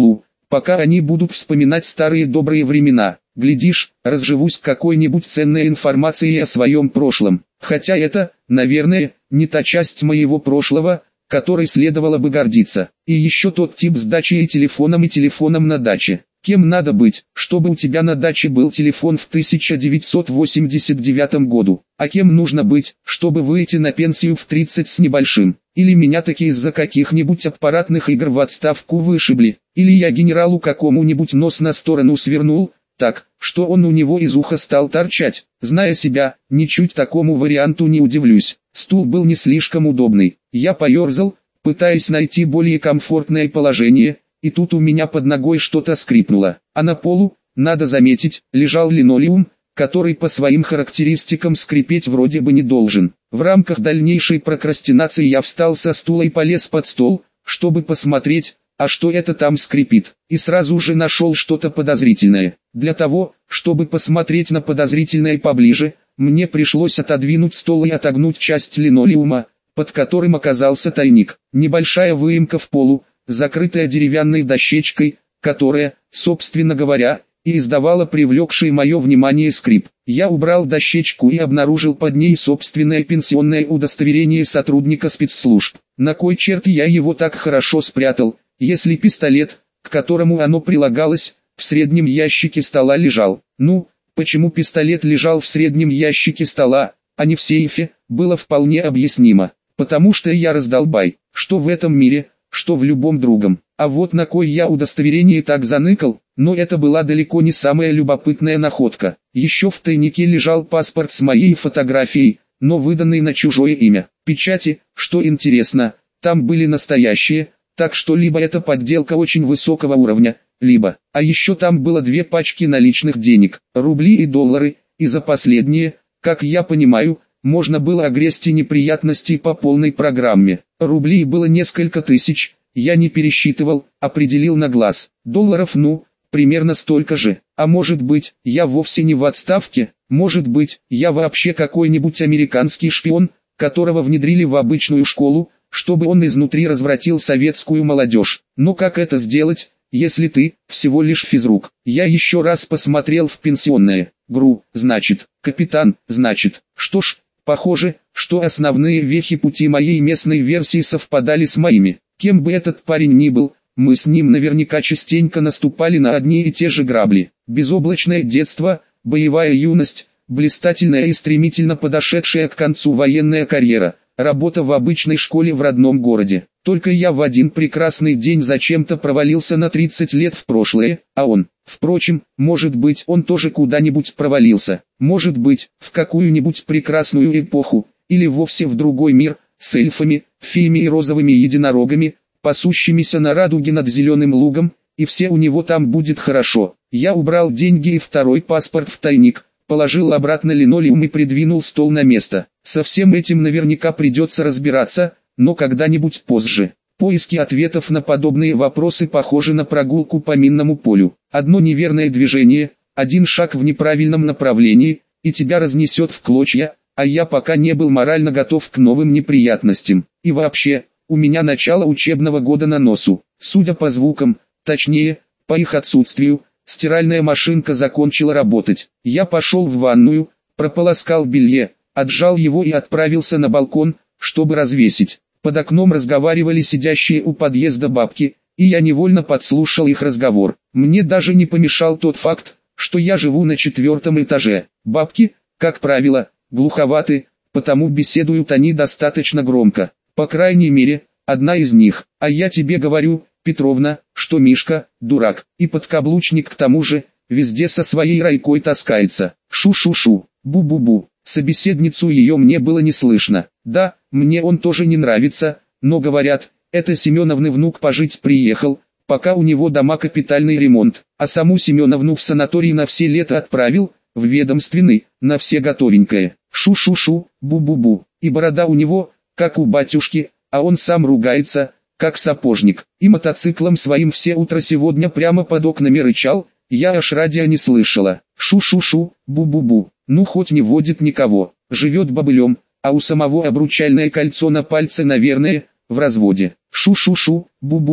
пока они будут вспоминать старые добрые времена. Глядишь, разживусь какой-нибудь ценной информацией о своем прошлом. Хотя это, наверное, не та часть моего прошлого, которой следовало бы гордиться. И еще тот тип с дачей и телефоном и телефоном на даче. Кем надо быть, чтобы у тебя на даче был телефон в тысяча девятьсот восемьдесят девятом году? А кем нужно быть, чтобы выйти на пенсию в тридцать с небольшим? Или меня таки из-за каких-нибудь аппаратных игр в отставку вышибли? Или я генералу какому-нибудь нос на сторону свернул, так, что он у него из уха стал торчать? Зная себя, ничуть такому варианту не удивлюсь. Стул был не слишком удобный. Я поерзал, пытаясь найти более комфортное положение, и тут у меня под ногой что-то скрипнуло. А на полу, надо заметить, лежал линолеум, который по своим характеристикам скрипеть вроде бы не должен. В рамках дальнейшей прокрастинации я встал со стула и полез под стол, чтобы посмотреть, а что это там скрипит, и сразу же нашел что-то подозрительное. Для того, чтобы посмотреть на подозрительное поближе, мне пришлось отодвинуть стол и отогнуть часть линолеума, под которым оказался тайник. Небольшая выемка в полу, закрытая деревянной дощечкой, которая, собственно говоря, и издавала привлекший мое внимание скрип. Я убрал дощечку и обнаружил под ней собственное пенсионное удостоверение сотрудника спецслужб. На кой черт я его так хорошо спрятал, если пистолет, к которому оно прилагалось, в среднем ящике стола лежал? Ну, почему пистолет лежал в среднем ящике стола, а не в сейфе, было вполне объяснимо. Потому что я раздолбай, что в этом мире, что в любом другом. А вот на кой я удостоверение так заныкал, но это была далеко не самая любопытная находка. Еще в тайнике лежал паспорт с моей фотографией, но выданный на чужое имя. Печати, что интересно, там были настоящие, так что либо это подделка очень высокого уровня, либо... А еще там было две пачки наличных денег, рубли и доллары, и за последние, как я понимаю, можно было огрести неприятности по полной программе. Рублей было несколько тысяч, я не пересчитывал, определил на глаз. Долларов ну, примерно столько же. А может быть, я вовсе не в отставке, может быть, я вообще какой-нибудь американский шпион, которого внедрили в обычную школу, чтобы он изнутри развратил советскую молодежь. Но как это сделать, если ты всего лишь физрук? Я еще раз посмотрел в пенсионное. ГРУ, значит, капитан, значит, что ж, похоже, что основные вехи пути моей местной версии совпадали с моими. Кем бы этот парень ни был, мы с ним наверняка частенько наступали на одни и те же грабли. Безоблачное детство, боевая юность, блистательная и стремительно подошедшая к концу военная карьера, работа в обычной школе в родном городе. Только я в один прекрасный день зачем-то провалился на тридцать лет в прошлое, а он, впрочем, может быть, он тоже куда-нибудь провалился, может быть, в какую-нибудь прекрасную эпоху, или вовсе в другой мир, с эльфами, феями и розовыми единорогами, пасущимися на радуге над зеленым лугом, и все у него там будет хорошо. Я убрал деньги и второй паспорт в тайник, положил обратно линолеум и придвинул стол на место. Со всем этим наверняка придется разбираться, но когда-нибудь позже. Поиски ответов на подобные вопросы похожи на прогулку по минному полю. Одно неверное движение, один шаг в неправильном направлении, и тебя разнесет в клочья, а я пока не был морально готов к новым неприятностям. И вообще, у меня начало учебного года на носу. Судя по звукам, точнее, по их отсутствию, стиральная машинка закончила работать. Я пошел в ванную, прополоскал белье, отжал его и отправился на балкон, чтобы развесить. Под окном разговаривали сидящие у подъезда бабки, и я невольно подслушал их разговор. Мне даже не помешал тот факт, что я живу на четвертом этаже. Бабки, как правило, глуховаты, потому беседуют они достаточно громко. По крайней мере, одна из них. А я тебе говорю, Петровна, что Мишка, дурак, и подкаблучник к тому же, везде со своей райкой таскается. Шу-шу-шу, бу-бу-бу. Собеседницу ее мне было не слышно. Да, мне он тоже не нравится, но говорят, это Семеновны внук пожить приехал, пока у него дома капитальный ремонт, а саму Семеновну в санаторий на все лето отправил, в ведомственный, на все готовенькое. Шу-шу-шу, бу-бу-бу. И борода у него, как у батюшки, а он сам ругается, как сапожник. И мотоциклом своим все утро сегодня прямо под окнами рычал, я аж радио не слышала. Шу-шу-шу, бу-бу-бу. Ну хоть не водит никого, живет бобылем, а у самого обручальное кольцо на пальце, наверное, в разводе. Шу-шу-шу, бу-бу-бу.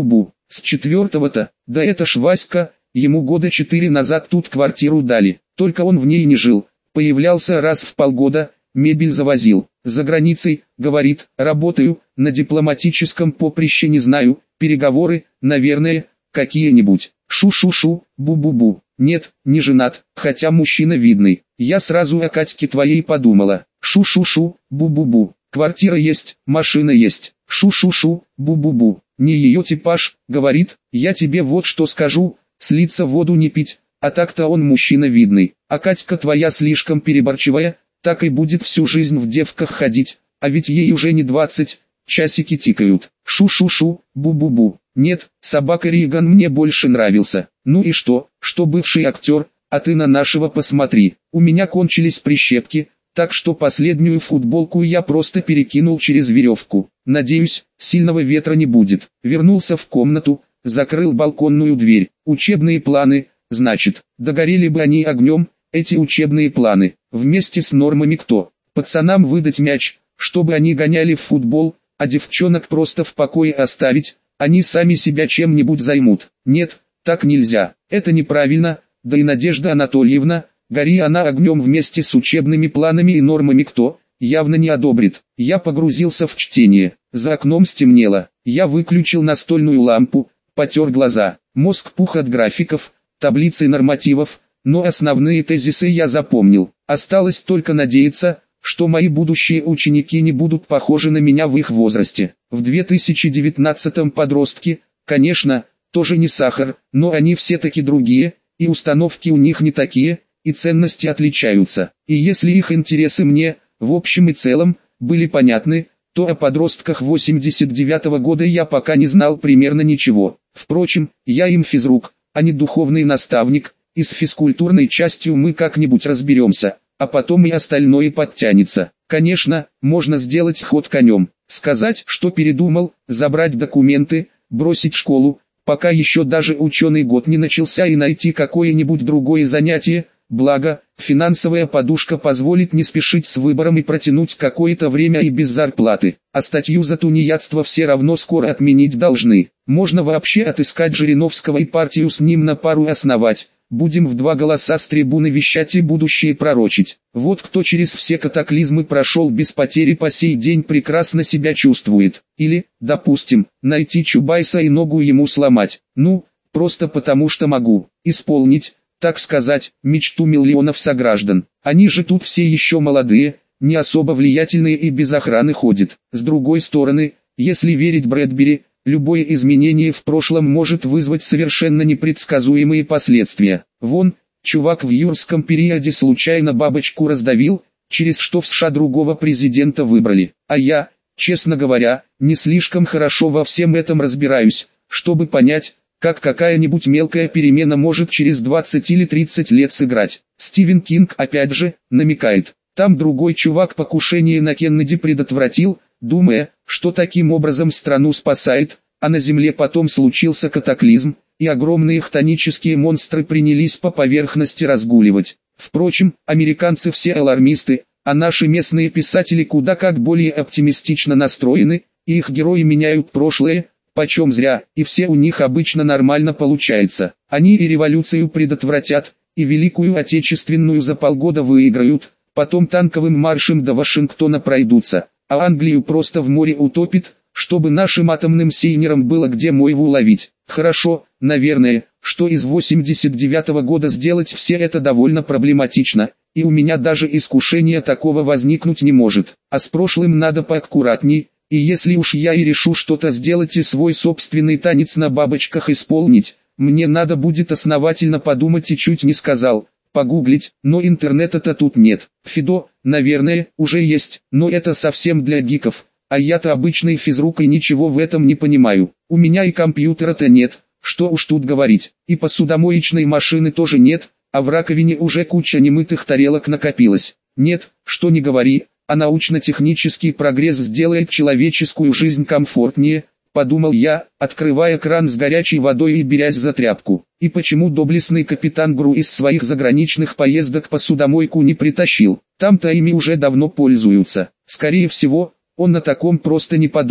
С четвертого-то, да это ж Васька, ему года четыре назад тут квартиру дали, только он в ней не жил, появлялся раз в полгода, мебель завозил. За границей, говорит, работаю, на дипломатическом поприще не знаю, переговоры, наверное, какие-нибудь. Шу-шу-шу, бу-бу-бу. Нет, не женат, хотя мужчина видный. Я сразу о Катьке твоей подумала. Шу-шу-шу, бу-бу-бу. Квартира есть, машина есть. Шу-шу-шу, бу-бу-бу. Не ее типаж, говорит, я тебе вот что скажу, слиться воду не пить, а так-то он мужчина видный. А Катька твоя слишком переборчивая, так и будет всю жизнь в девках ходить, а ведь ей уже не двадцать, часики тикают. Шу-шу-шу, бу-бу-бу. Нет, собака Риган мне больше нравился. Ну и что, что бывший актер, а ты на нашего посмотри. У меня кончились прищепки, так что последнюю футболку я просто перекинул через веревку. Надеюсь, сильного ветра не будет. Вернулся в комнату, закрыл балконную дверь. Учебные планы, значит, догорели бы они огнем, эти учебные планы. Вместе с нормами кто? Пацанам выдать мяч, чтобы они гоняли в футбол, а девчонок просто в покое оставить, они сами себя чем-нибудь займут. Нет, так нельзя, это неправильно, да и Надежда Анатольевна, гори она огнем вместе с учебными планами и нормами кто, явно не одобрит. Я погрузился в чтение, за окном стемнело, я выключил настольную лампу, потер глаза, мозг пух от графиков, таблицы нормативов, но основные тезисы я запомнил. Осталось только надеяться, что мои будущие ученики не будут похожи на меня в их возрасте. В две тысячи девятнадцатом подростки, конечно, тоже не сахар, но они все-таки другие, и установки у них не такие, и ценности отличаются. И если их интересы мне, в общем и целом, были понятны, то о подростках восемьдесят девятого года я пока не знал примерно ничего. Впрочем, я им физрук, а не духовный наставник, и с физкультурной частью мы как-нибудь разберемся, а потом и остальное подтянется. Конечно, можно сделать ход конем, сказать, что передумал, забрать документы, бросить школу, пока еще даже ученый год не начался, и найти какое-нибудь другое занятие, благо, финансовая подушка позволит не спешить с выбором и протянуть какое-то время и без зарплаты, а статью за тунеядство все равно скоро отменить должны. Можно вообще отыскать Жириновского и партию с ним на пару основать. Будем в два голоса с трибуны вещать и будущее пророчить. Вот кто через все катаклизмы прошел без потери по сей день прекрасно себя чувствует. Или, допустим, найти Чубайса и ногу ему сломать. Ну, просто потому что могу. Исполнить, так сказать, мечту миллионов сограждан. Они же тут все еще молодые, не особо влиятельные и без охраны ходят. С другой стороны, если верить Брэдбери, любое изменение в прошлом может вызвать совершенно непредсказуемые последствия. Вон, чувак в юрском периоде случайно бабочку раздавил, через что в США другого президента выбрали. А я, честно говоря, не слишком хорошо во всем этом разбираюсь, чтобы понять, как какая-нибудь мелкая перемена может через двадцать или тридцать лет сыграть. Стивен Кинг опять же намекает, там другой чувак покушение на Кеннеди предотвратил, думая, что таким образом страну спасает, а на Земле потом случился катаклизм, и огромные хтонические монстры принялись по поверхности разгуливать. Впрочем, американцы все алармисты, а наши местные писатели куда как более оптимистично настроены, и их герои меняют прошлое, почем зря, и все у них обычно нормально получается. Они и революцию предотвратят, и Великую Отечественную за полгода выиграют, потом танковым маршем до Вашингтона пройдутся, а Англию просто в море утопит, чтобы нашим атомным сейнерам было где мойву ловить. Хорошо, наверное, что из восемьдесят девятого года сделать все это довольно проблематично, и у меня даже искушения такого возникнуть не может, а с прошлым надо поаккуратней, и если уж я и решу что-то сделать и свой собственный танец на бабочках исполнить, мне надо будет основательно подумать и чуть не сказал, погуглить, но интернета-то тут нет. Фидо, наверное, уже есть, но это совсем для гиков, а я-то обычный физрук и ничего в этом не понимаю. У меня и компьютера-то нет, что уж тут говорить, и посудомоечной машины тоже нет, а в раковине уже куча немытых тарелок накопилась. Нет, что не говори, а научно-технический прогресс сделает человеческую жизнь комфортнее, подумал я, открывая кран с горячей водой и берясь за тряпку. И почему доблестный капитан Гру из своих заграничных поездок посудомойку не притащил? Там-то ими уже давно пользуются. Скорее всего, он о таком просто не подумал.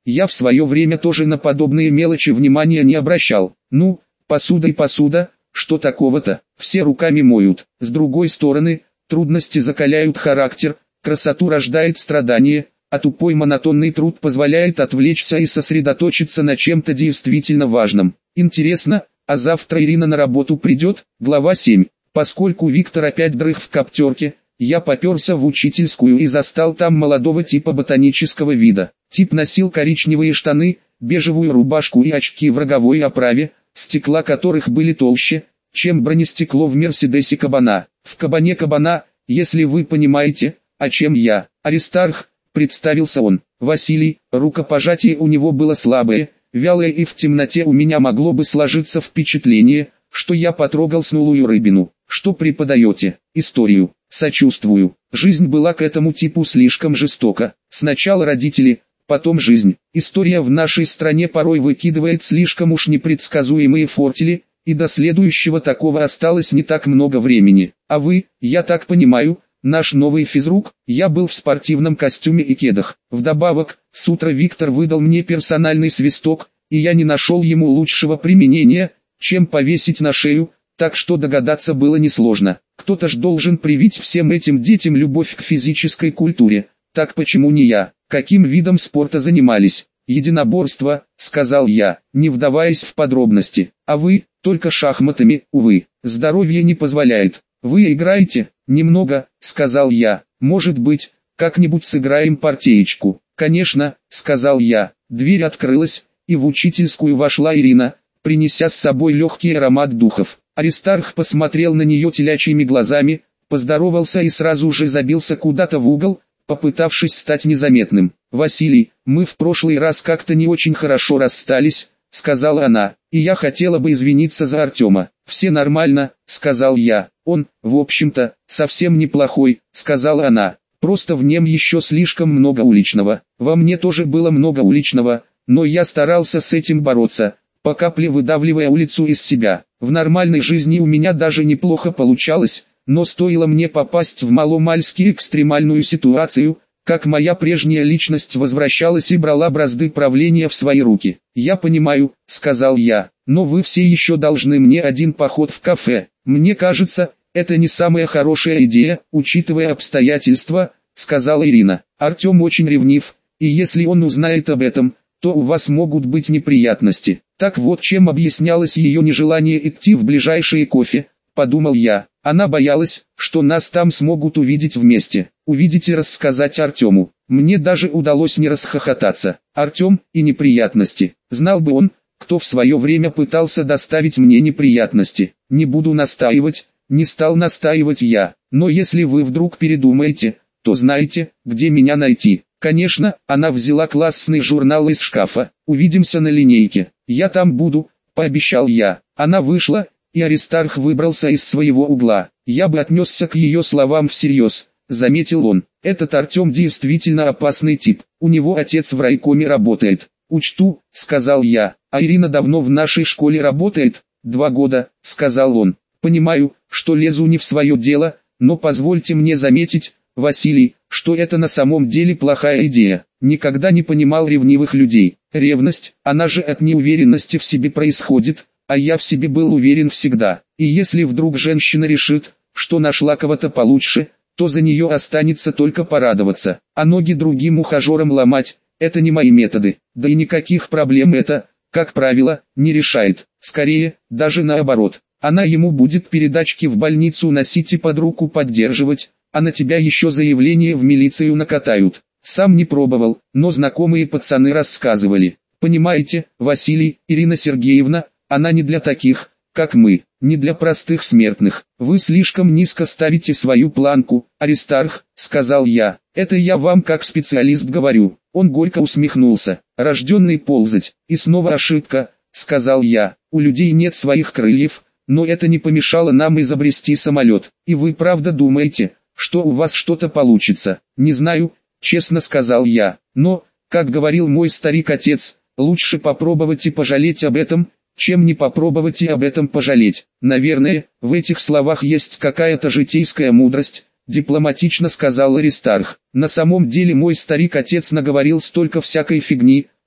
Я в свое время тоже на подобные мелочи внимания не обращал. Ну, посуда и посуда, что такого-то, все руками моют. С другой стороны, трудности закаляют характер, красоту рождает страдание, а тупой монотонный труд позволяет отвлечься и сосредоточиться на чем-то действительно важном. Интересно, а завтра Ирина на работу придет? Глава семь. Поскольку Виктор опять дрых в коптерке, я поперся в учительскую и застал там молодого типа ботанического вида. Тип носил коричневые штаны, бежевую рубашку и очки в роговой оправе, стекла которых были толще, чем бронестекло в Мерседесе Кабана. В Кабане Кабана, если вы понимаете, о чем я. Аристарх, представился он. Василий, рукопожатие у него было слабое, вялое, и в темноте у меня могло бы сложиться впечатление, что я потрогал снулую рыбину. Что преподаете? Историю. Сочувствую. Жизнь была к этому типу слишком жестока. Сначала родители, потом жизнь. История в нашей стране порой выкидывает слишком уж непредсказуемые фортели, и до следующего такого осталось не так много времени. А вы, я так понимаю, наш новый физрук? Я был в спортивном костюме и кедах. Вдобавок, с утра Виктор выдал мне персональный свисток, и я не нашел ему лучшего применения, чем повесить на шею, так что догадаться было несложно. Кто-то ж должен привить всем этим детям любовь к физической культуре. Так почему не я? Каким видом спорта занимались? Единоборство, сказал я, не вдаваясь в подробности. А вы? Только шахматами, увы. Здоровье не позволяет. Вы играете? Немного, сказал я. Может быть, как-нибудь сыграем партиечку? Конечно, сказал я. Дверь открылась, и в учительскую вошла Ирина, принеся с собой легкий аромат духов. Аристарх посмотрел на нее телячьими глазами, поздоровался и сразу же забился куда-то в угол, попытавшись стать незаметным. «Василий, мы в прошлый раз как-то не очень хорошо расстались», — сказала она, — «и я хотела бы извиниться за Артема». «Все нормально», — сказал я. «Он, в общем-то, совсем неплохой», — сказала она. «Просто в нем еще слишком много уличного. Во мне тоже было много уличного, но я старался с этим бороться, по капле выдавливая улицу из себя. В нормальной жизни у меня даже неплохо получалось, но стоило мне попасть в маломальски экстремальную ситуацию, как моя прежняя личность возвращалась и брала бразды правления в свои руки. «Я понимаю», — сказал я, — «но вы все еще должны мне один поход в кафе. Мне кажется, это не самая хорошая идея, учитывая обстоятельства», — сказала Ирина. «Артем очень ревнив, и если он узнает об этом, то у вас могут быть неприятности». Так вот чем объяснялось ее нежелание идти в ближайшие кофе, подумал я. Она боялась, что нас там смогут увидеть вместе. Увидеть и рассказать Артему. Мне даже удалось не расхохотаться. Артем и неприятности. Знал бы он, кто в свое время пытался доставить мне неприятности. Не буду настаивать, не стал настаивать я. Но если вы вдруг передумаете, то знаете, где меня найти. Конечно, она взяла классный журнал из шкафа. Увидимся на линейке. Я там буду, пообещал я. Она вышла, и Аристарх выбрался из своего угла. Я бы отнесся к ее словам всерьез, заметил он. Этот Артем действительно опасный тип. У него отец в райкоме работает. Учту, сказал я. А Ирина давно в нашей школе работает. Два года, сказал он. Понимаю, что лезу не в свое дело, но позвольте мне заметить, Василий, что это на самом деле плохая идея. Никогда не понимал ревнивых людей. Ревность, она же от неуверенности в себе происходит, а я в себе был уверен всегда. И если вдруг женщина решит, что нашла кого-то получше, то за нее останется только порадоваться. А ноги другим ухажерам ломать, это не мои методы. Да и никаких проблем это, как правило, не решает. Скорее, даже наоборот. Она ему будет передачки в больницу носить и под руку поддерживать, а на тебя еще заявление в милицию накатают. Сам не пробовал, но знакомые пацаны рассказывали. Понимаете, Василий, Ирина Сергеевна, она не для таких, как мы, не для простых смертных. Вы слишком низко ставите свою планку, Аристарх, сказал я. Это я вам как специалист говорю. Он горько усмехнулся. Рожденный ползать. И снова ошибка, сказал я. У людей нет своих крыльев, но это не помешало нам изобрести самолет. И вы правда думаете, что у вас что-то получится? Не знаю, честно сказал я. Но, как говорил мой старик-отец, лучше попробовать и пожалеть об этом, чем не попробовать и об этом пожалеть. Наверное, в этих словах есть какая-то житейская мудрость, дипломатично сказал Аристарх. На самом деле мой старик-отец наговорил столько всякой фигни,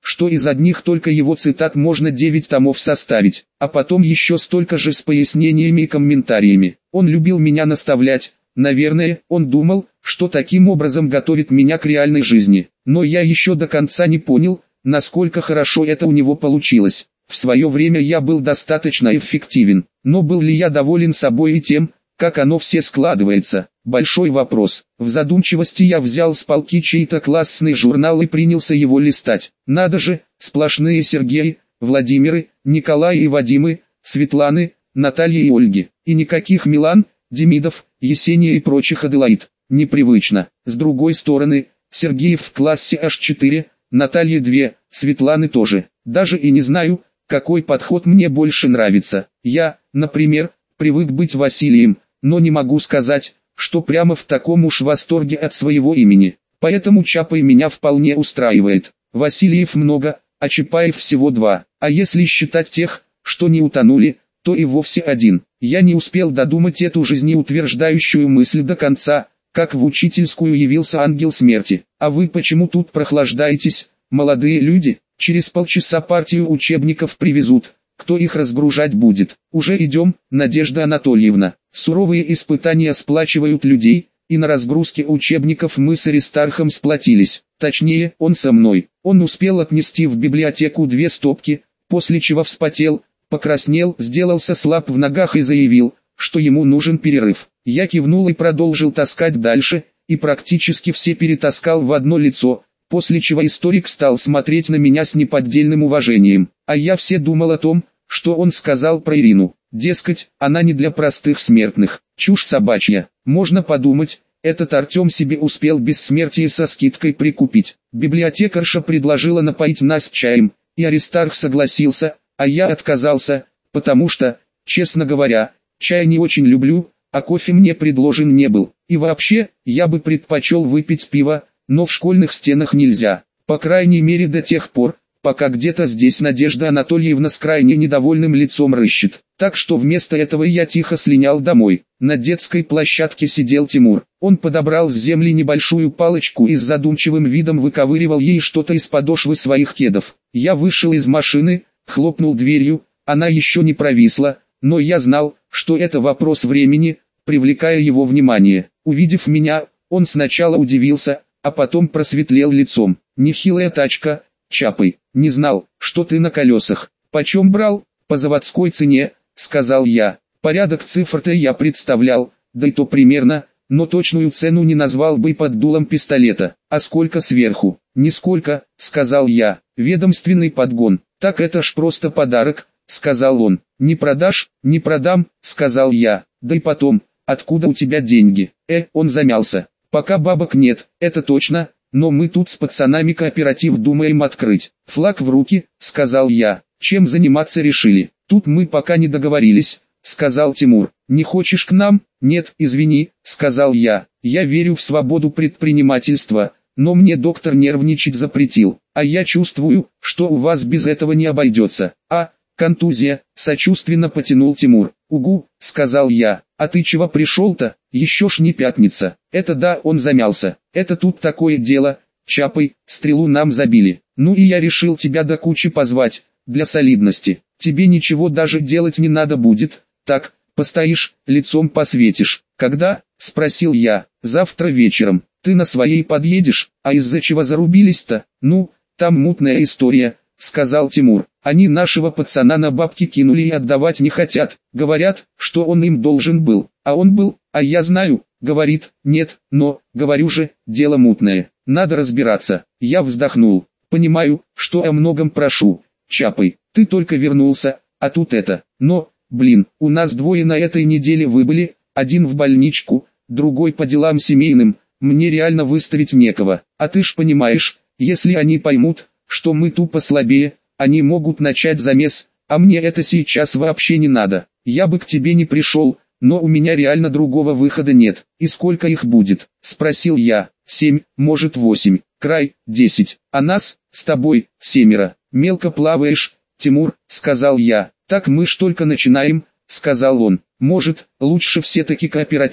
что из одних только его цитат можно девять томов составить, а потом еще столько же с пояснениями и комментариями. Он любил меня наставлять, наверное, он думал, что таким образом готовит меня к реальной жизни, но я еще до конца не понял, насколько хорошо это у него получилось. В свое время я был достаточно эффективен, но был ли я доволен собой и тем, как оно все складывается? Большой вопрос. В задумчивости я взял с полки чей-то классный журнал и принялся его листать. Надо же, сплошные Сергеи, Владимиры, Николаи и Вадимы, Светланы, Натальи и Ольги. И никаких Милан, Демидов, Есения и прочих Аделаид. Непривычно. С другой стороны, Сергеев в классе аж четыре, Натальи две, Светланы тоже. Даже и не знаю, какой подход мне больше нравится. Я, например, привык быть Василием, но не могу сказать, что прямо в таком уж восторге от своего имени. Поэтому Чапай меня вполне устраивает. Васильев много, а Чапаев всего два. А если считать тех, что не утонули, то и вовсе один. Я не успел додумать эту жизнеутверждающую мысль до конца, как в учительскую явился ангел смерти. А вы почему тут прохлаждаетесь, молодые люди? Через полчаса партию учебников привезут. Кто их разгружать будет? Уже идем, Надежда Анатольевна. Суровые испытания сплачивают людей, и на разгрузке учебников мы с Аристархом сплотились. Точнее, он со мной. Он успел отнести в библиотеку две стопки, после чего вспотел, покраснел, сделался слаб в ногах и заявил, что ему нужен перерыв. Я кивнул и продолжил таскать дальше, и практически все перетаскал в одно лицо, после чего историк стал смотреть на меня с неподдельным уважением. А я все думал о том, что он сказал про Ирину. Дескать, она не для простых смертных. Чушь собачья. Можно подумать, этот Артем себе успел бессмертие со скидкой прикупить. Библиотекарша предложила напоить нас чаем, и Аристарх согласился, а я отказался, потому что, честно говоря, чай не очень люблю, а кофе мне предложен не был. И вообще, я бы предпочел выпить пиво, но в школьных стенах нельзя. По крайней мере до тех пор, пока где-то здесь Надежда Анатольевна с крайне недовольным лицом рыщет. Так что вместо этого я тихо слинял домой. На детской площадке сидел Тимур. Он подобрал с земли небольшую палочку и с задумчивым видом выковыривал ей что-то из подошвы своих кедов. Я вышел из машины, хлопнул дверью, она еще не провисла, но я знал, что это вопрос времени, привлекая его внимание. Увидев меня, он сначала удивился, а потом просветлел лицом. «Нехилая тачка, Чапай, не знал, что ты на колесах. Почем брал?» «По заводской цене», — сказал я. Порядок цифр-то я представлял, да и то примерно, но точную цену не назвал бы под дулом пистолета. «А сколько сверху?» «Нисколько», — сказал я. «Ведомственный подгон». «Так это ж просто подарок», — сказал он. «Не продашь?» «Не продам», — сказал я. «Да и потом, откуда у тебя деньги?» «Э, он замялся. «Пока бабок нет, это точно, но мы тут с пацанами кооператив думаем открыть». «Флаг в руки», — сказал я. «Чем заниматься решили?» «Тут мы пока не договорились», — сказал Тимур. «Не хочешь к нам?» «Нет, извини», — сказал я. «Я верю в свободу предпринимательства, но мне доктор нервничать запретил, а я чувствую, что у вас без этого не обойдется». «А, контузия», — сочувственно потянул Тимур. «Угу», — сказал я. «А ты чего пришел-то? Еще ж не пятница». «Это да», — он замялся. «Это тут такое дело, Чапай, стрелу нам забили. Ну и я решил тебя до кучи позвать, для солидности. Тебе ничего даже делать не надо будет. Так, постоишь, лицом посветишь». «Когда?» — спросил я. «Завтра вечером. Ты на своей подъедешь? А из-за чего зарубились-то?» «Ну, там мутная история», — сказал Тимур. «Они нашего пацана на бабки кинули и отдавать не хотят. Говорят, что он им должен был. А он был, а я знаю». Говорит: «Нет, но, говорю же, дело мутное. Надо разбираться». Я вздохнул. «Понимаю, что о многом прошу, Чапай. Ты только вернулся, а тут это. Но, блин, у нас двое на этой неделе выбыли, один в больничку, другой по делам семейным. Мне реально выставить некого. А ты ж понимаешь, если они поймут, что мы тупо слабее, они могут начать замес, а мне это сейчас вообще не надо. Я бы к тебе не пришел, но у меня реально другого выхода нет». «И сколько их будет?» — спросил я. «Семь, может восемь, край, десять. А нас, с тобой, семеро. Мелко плаваешь, Тимур», — сказал я. «Так мы ж только начинаем», — сказал он. «Может, лучше все-таки кооператив?»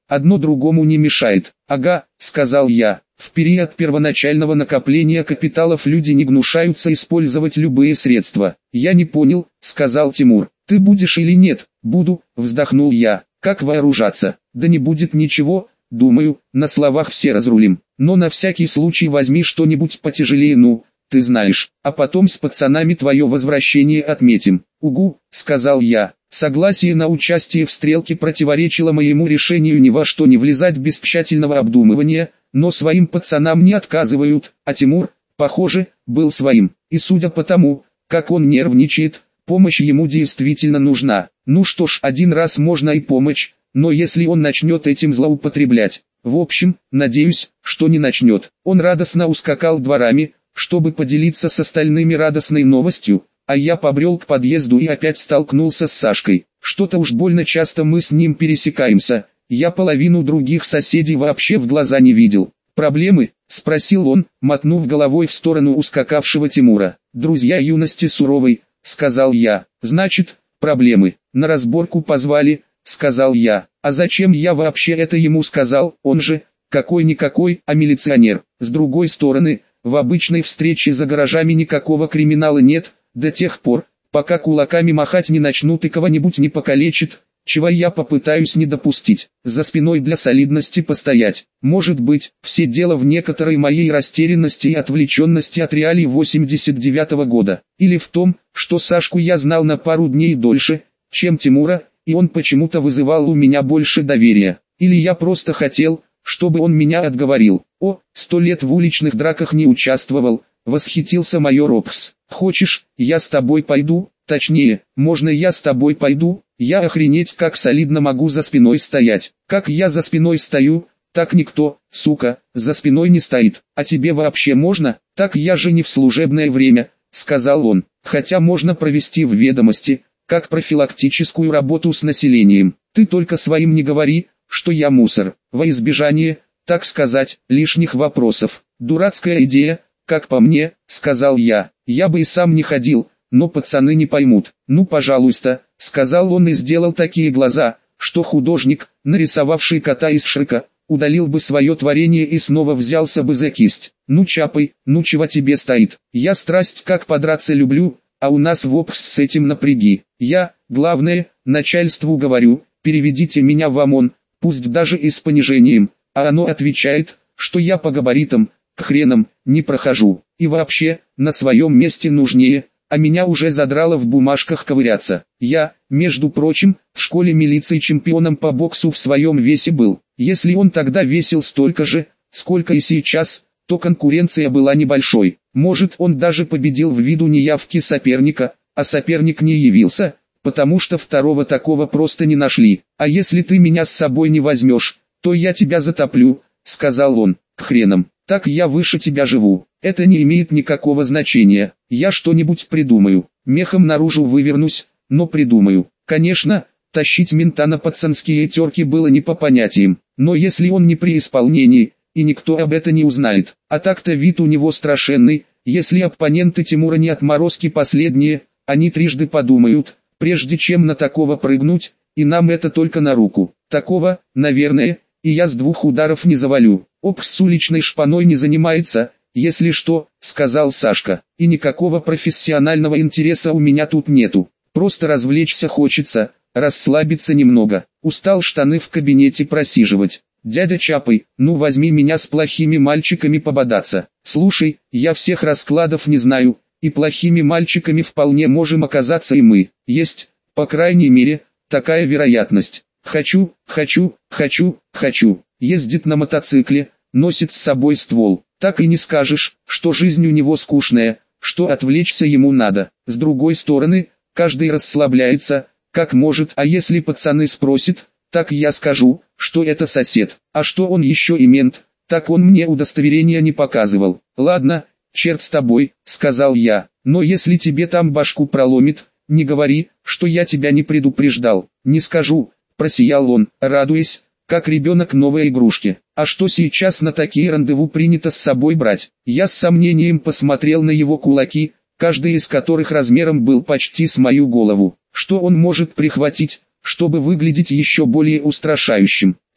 одно другому не мешает. Ага, сказал я. В период первоначального накопления капиталов люди не гнушаются использовать любые средства. Я не понял, сказал Тимур. Ты будешь или нет? Буду, вздохнул я. Как вооружаться? Да не будет ничего, думаю, на словах все разрулим. Но на всякий случай возьми что-нибудь потяжелее, ну, ты знаешь. А потом с пацанами твое возвращение отметим. Угу, сказал я. Согласие на участие в стрелке противоречило моему решению ни во что не влезать без тщательного обдумывания, но своим пацанам не отказывают, а Тимур, похоже, был своим. И судя по тому, как он нервничает, помощь ему действительно нужна. Ну что ж, один раз можно и помочь, но если он начнет этим злоупотреблять, в общем, надеюсь, что не начнет. Он радостно ускакал дворами, чтобы поделиться с остальными радостной новостью, а я побрел к подъезду и опять столкнулся с Сашкой. Что-то уж больно часто мы с ним пересекаемся, я половину других соседей вообще в глаза не видел. «Проблемы?» – спросил он, мотнув головой в сторону ускакавшего Тимура. «Друзья юности суровой», – сказал я. «Значит, проблемы. На разборку позвали», – сказал я. «А зачем я вообще это ему сказал? Он же, какой-никакой, а милиционер. С другой стороны, в обычной встрече за гаражами никакого криминала нет, до тех пор, пока кулаками махать не начнут и кого-нибудь не покалечит, чего я попытаюсь не допустить, за спиной для солидности постоять. Может быть, все дело в некоторой моей растерянности и отвлеченности от реалий восемьдесят девятого года, или в том, что Сашку я знал на пару дней дольше, чем Тимура, и он почему-то вызывал у меня больше доверия, или я просто хотел, чтобы он меня отговорил. О, сто лет в уличных драках не участвовал, восхитился майор Опс. Хочешь, я с тобой пойду, точнее, можно я с тобой пойду? Я охренеть как солидно могу за спиной стоять. Как я за спиной стою, так никто, сука, за спиной не стоит. А тебе вообще можно? Так я же не в служебное время, сказал он. Хотя можно провести в ведомости, как профилактическую работу с населением. Ты только своим не говори, что я мусор. Во избежание, так сказать, лишних вопросов. Дурацкая идея, как по мне, сказал я. Я бы и сам не ходил, но пацаны не поймут. Ну пожалуйста, сказал он и сделал такие глаза, что художник, нарисовавший кота из Шрека, удалил бы свое творение и снова взялся бы за кисть. Ну чапай, ну чего тебе стоит? Я страсть как подраться люблю, а у нас в Опс с этим напряги. Я, главное, начальству говорю, переведите меня в ОМОН, пусть даже и с понижением, а оно отвечает, что я по габаритам, к хренам, не прохожу, и вообще, на своем месте нужнее, а меня уже задрало в бумажках ковыряться. Я, между прочим, в школе милиции чемпионом по боксу в своем весе был. Если он тогда весил столько же, сколько и сейчас, то конкуренция была небольшой. Может, он даже победил в виду неявки соперника, а соперник не явился, потому что второго такого просто не нашли. А если ты меня с собой не возьмешь, то я тебя затоплю, сказал он. К хренам, так я выше тебя живу. Это не имеет никакого значения. Я что-нибудь придумаю. Мехом наружу вывернусь, но придумаю. Конечно, тащить мента на пацанские терки было не по понятиям. Но если он не при исполнении, и никто об этом не узнает. А так-то вид у него страшенный. Если оппоненты Тимура не отморозки последние, они трижды подумают, прежде чем на такого прыгнуть, и нам это только на руку. Такого, наверное, и я с двух ударов не завалю. Опс с уличной шпаной не занимается, если что, сказал Сашка, и никакого профессионального интереса у меня тут нету. Просто развлечься хочется, расслабиться немного. Устал штаны в кабинете просиживать. Дядя Чапай, ну возьми меня с плохими мальчиками пободаться. Слушай, я всех раскладов не знаю, и плохими мальчиками вполне можем оказаться и мы. Есть, по крайней мере, такая вероятность. Хочу, хочу, хочу, хочу. Ездит на мотоцикле, носит с собой ствол. Так и не скажешь, что жизнь у него скучная, что отвлечься ему надо. С другой стороны, каждый расслабляется, как может, а если пацаны спросят, так я скажу, что это сосед. А что он еще и мент, так он мне удостоверения не показывал. Ладно, черт с тобой, сказал я, но если тебе там башку проломит, не говори, что я тебя не предупреждал. Не скажу, просиял он, радуясь, как ребенок новой игрушке. А что сейчас на такие рандеву принято с собой брать? Я с сомнением посмотрел на его кулаки, каждый из которых размером был почти с мою голову. Что он может прихватить, чтобы выглядеть еще более устрашающим?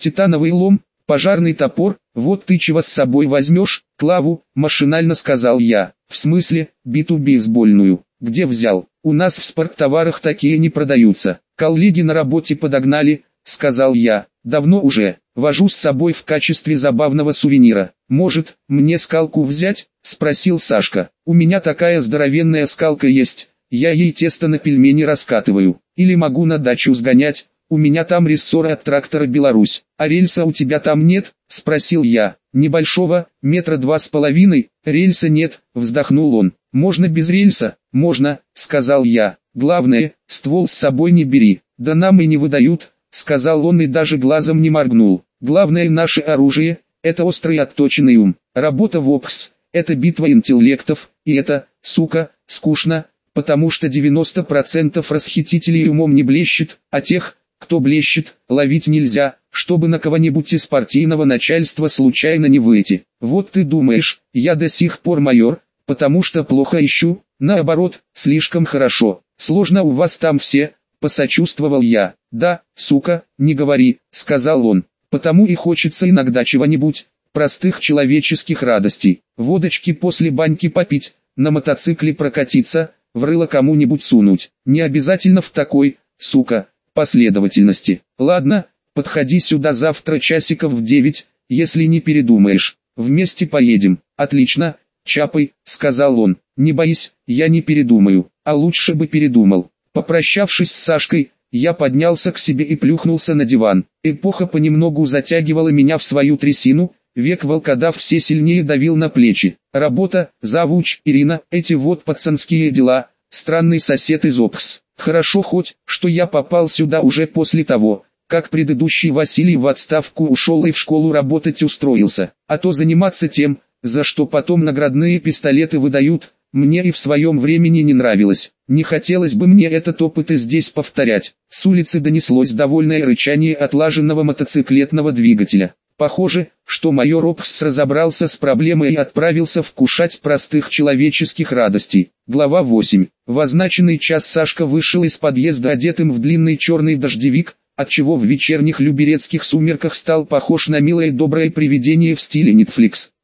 титановый лом, пожарный топор, вот ты чего с собой возьмешь, клаву, машинально сказал я. В смысле, биту бейсбольную, где взял? У нас в спорттоварах такие не продаются. Коллеги на работе подогнали, сказал я. Давно уже, вожу с собой в качестве забавного сувенира. Может, мне скалку взять? Спросил Сашка. У меня такая здоровенная скалка есть, я ей тесто на пельмени раскатываю. Или могу на дачу сгонять, у меня там рессоры от трактора «Беларусь». А рельса у тебя там нет? Спросил я. Небольшого, метра два с половиной, рельса нет, вздохнул он. Можно без рельса? Можно, сказал я. Главное, ствол с собой не бери. Да нам и не выдают, сказал он и даже глазом не моргнул. Главное наше оружие, это острый отточенный ум. Работа в ОПС, это битва интеллектов, и это, сука, скучно, потому что девяносто процентов расхитителей умом не блещет, а тех, кто блещет, ловить нельзя, чтобы на кого-нибудь из партийного начальства случайно не выйти. Вот ты думаешь, я до сих пор майор, потому что плохо ищу, наоборот, слишком хорошо. Сложно у вас там все, посочувствовал я. Да, сука, не говори, сказал он, потому и хочется иногда чего-нибудь, простых человеческих радостей. Водочки после баньки попить, на мотоцикле прокатиться, в рыло кому-нибудь сунуть. Не обязательно в такой, сука, последовательности. Ладно, подходи сюда завтра часиков в девять, если не передумаешь. Вместе поедем. Отлично, Чапай, сказал он. Не боись, я не передумаю, а лучше бы передумал. Попрощавшись с Сашкой, я поднялся к себе и плюхнулся на диван. Эпоха понемногу затягивала меня в свою трясину, век волкодав все сильнее давил на плечи. Работа, завуч, Ирина, эти вот пацанские дела, странный сосед из ОПС. Хорошо хоть, что я попал сюда уже после того, как предыдущий Василий в отставку ушел и в школу работать устроился. А то заниматься тем, за что потом наградные пистолеты выдают, мне и в своем времени не нравилось. Не хотелось бы мне этот опыт и здесь повторять. С улицы донеслось довольное рычание отлаженного мотоциклетного двигателя. Похоже, что майор ОПС разобрался с проблемой и отправился вкушать простых человеческих радостей. Глава восемь. В означенный час Сашка вышел из подъезда одетым в длинный черный дождевик, отчего в вечерних люберецких сумерках стал похож на милое доброе привидение в стиле Netflix.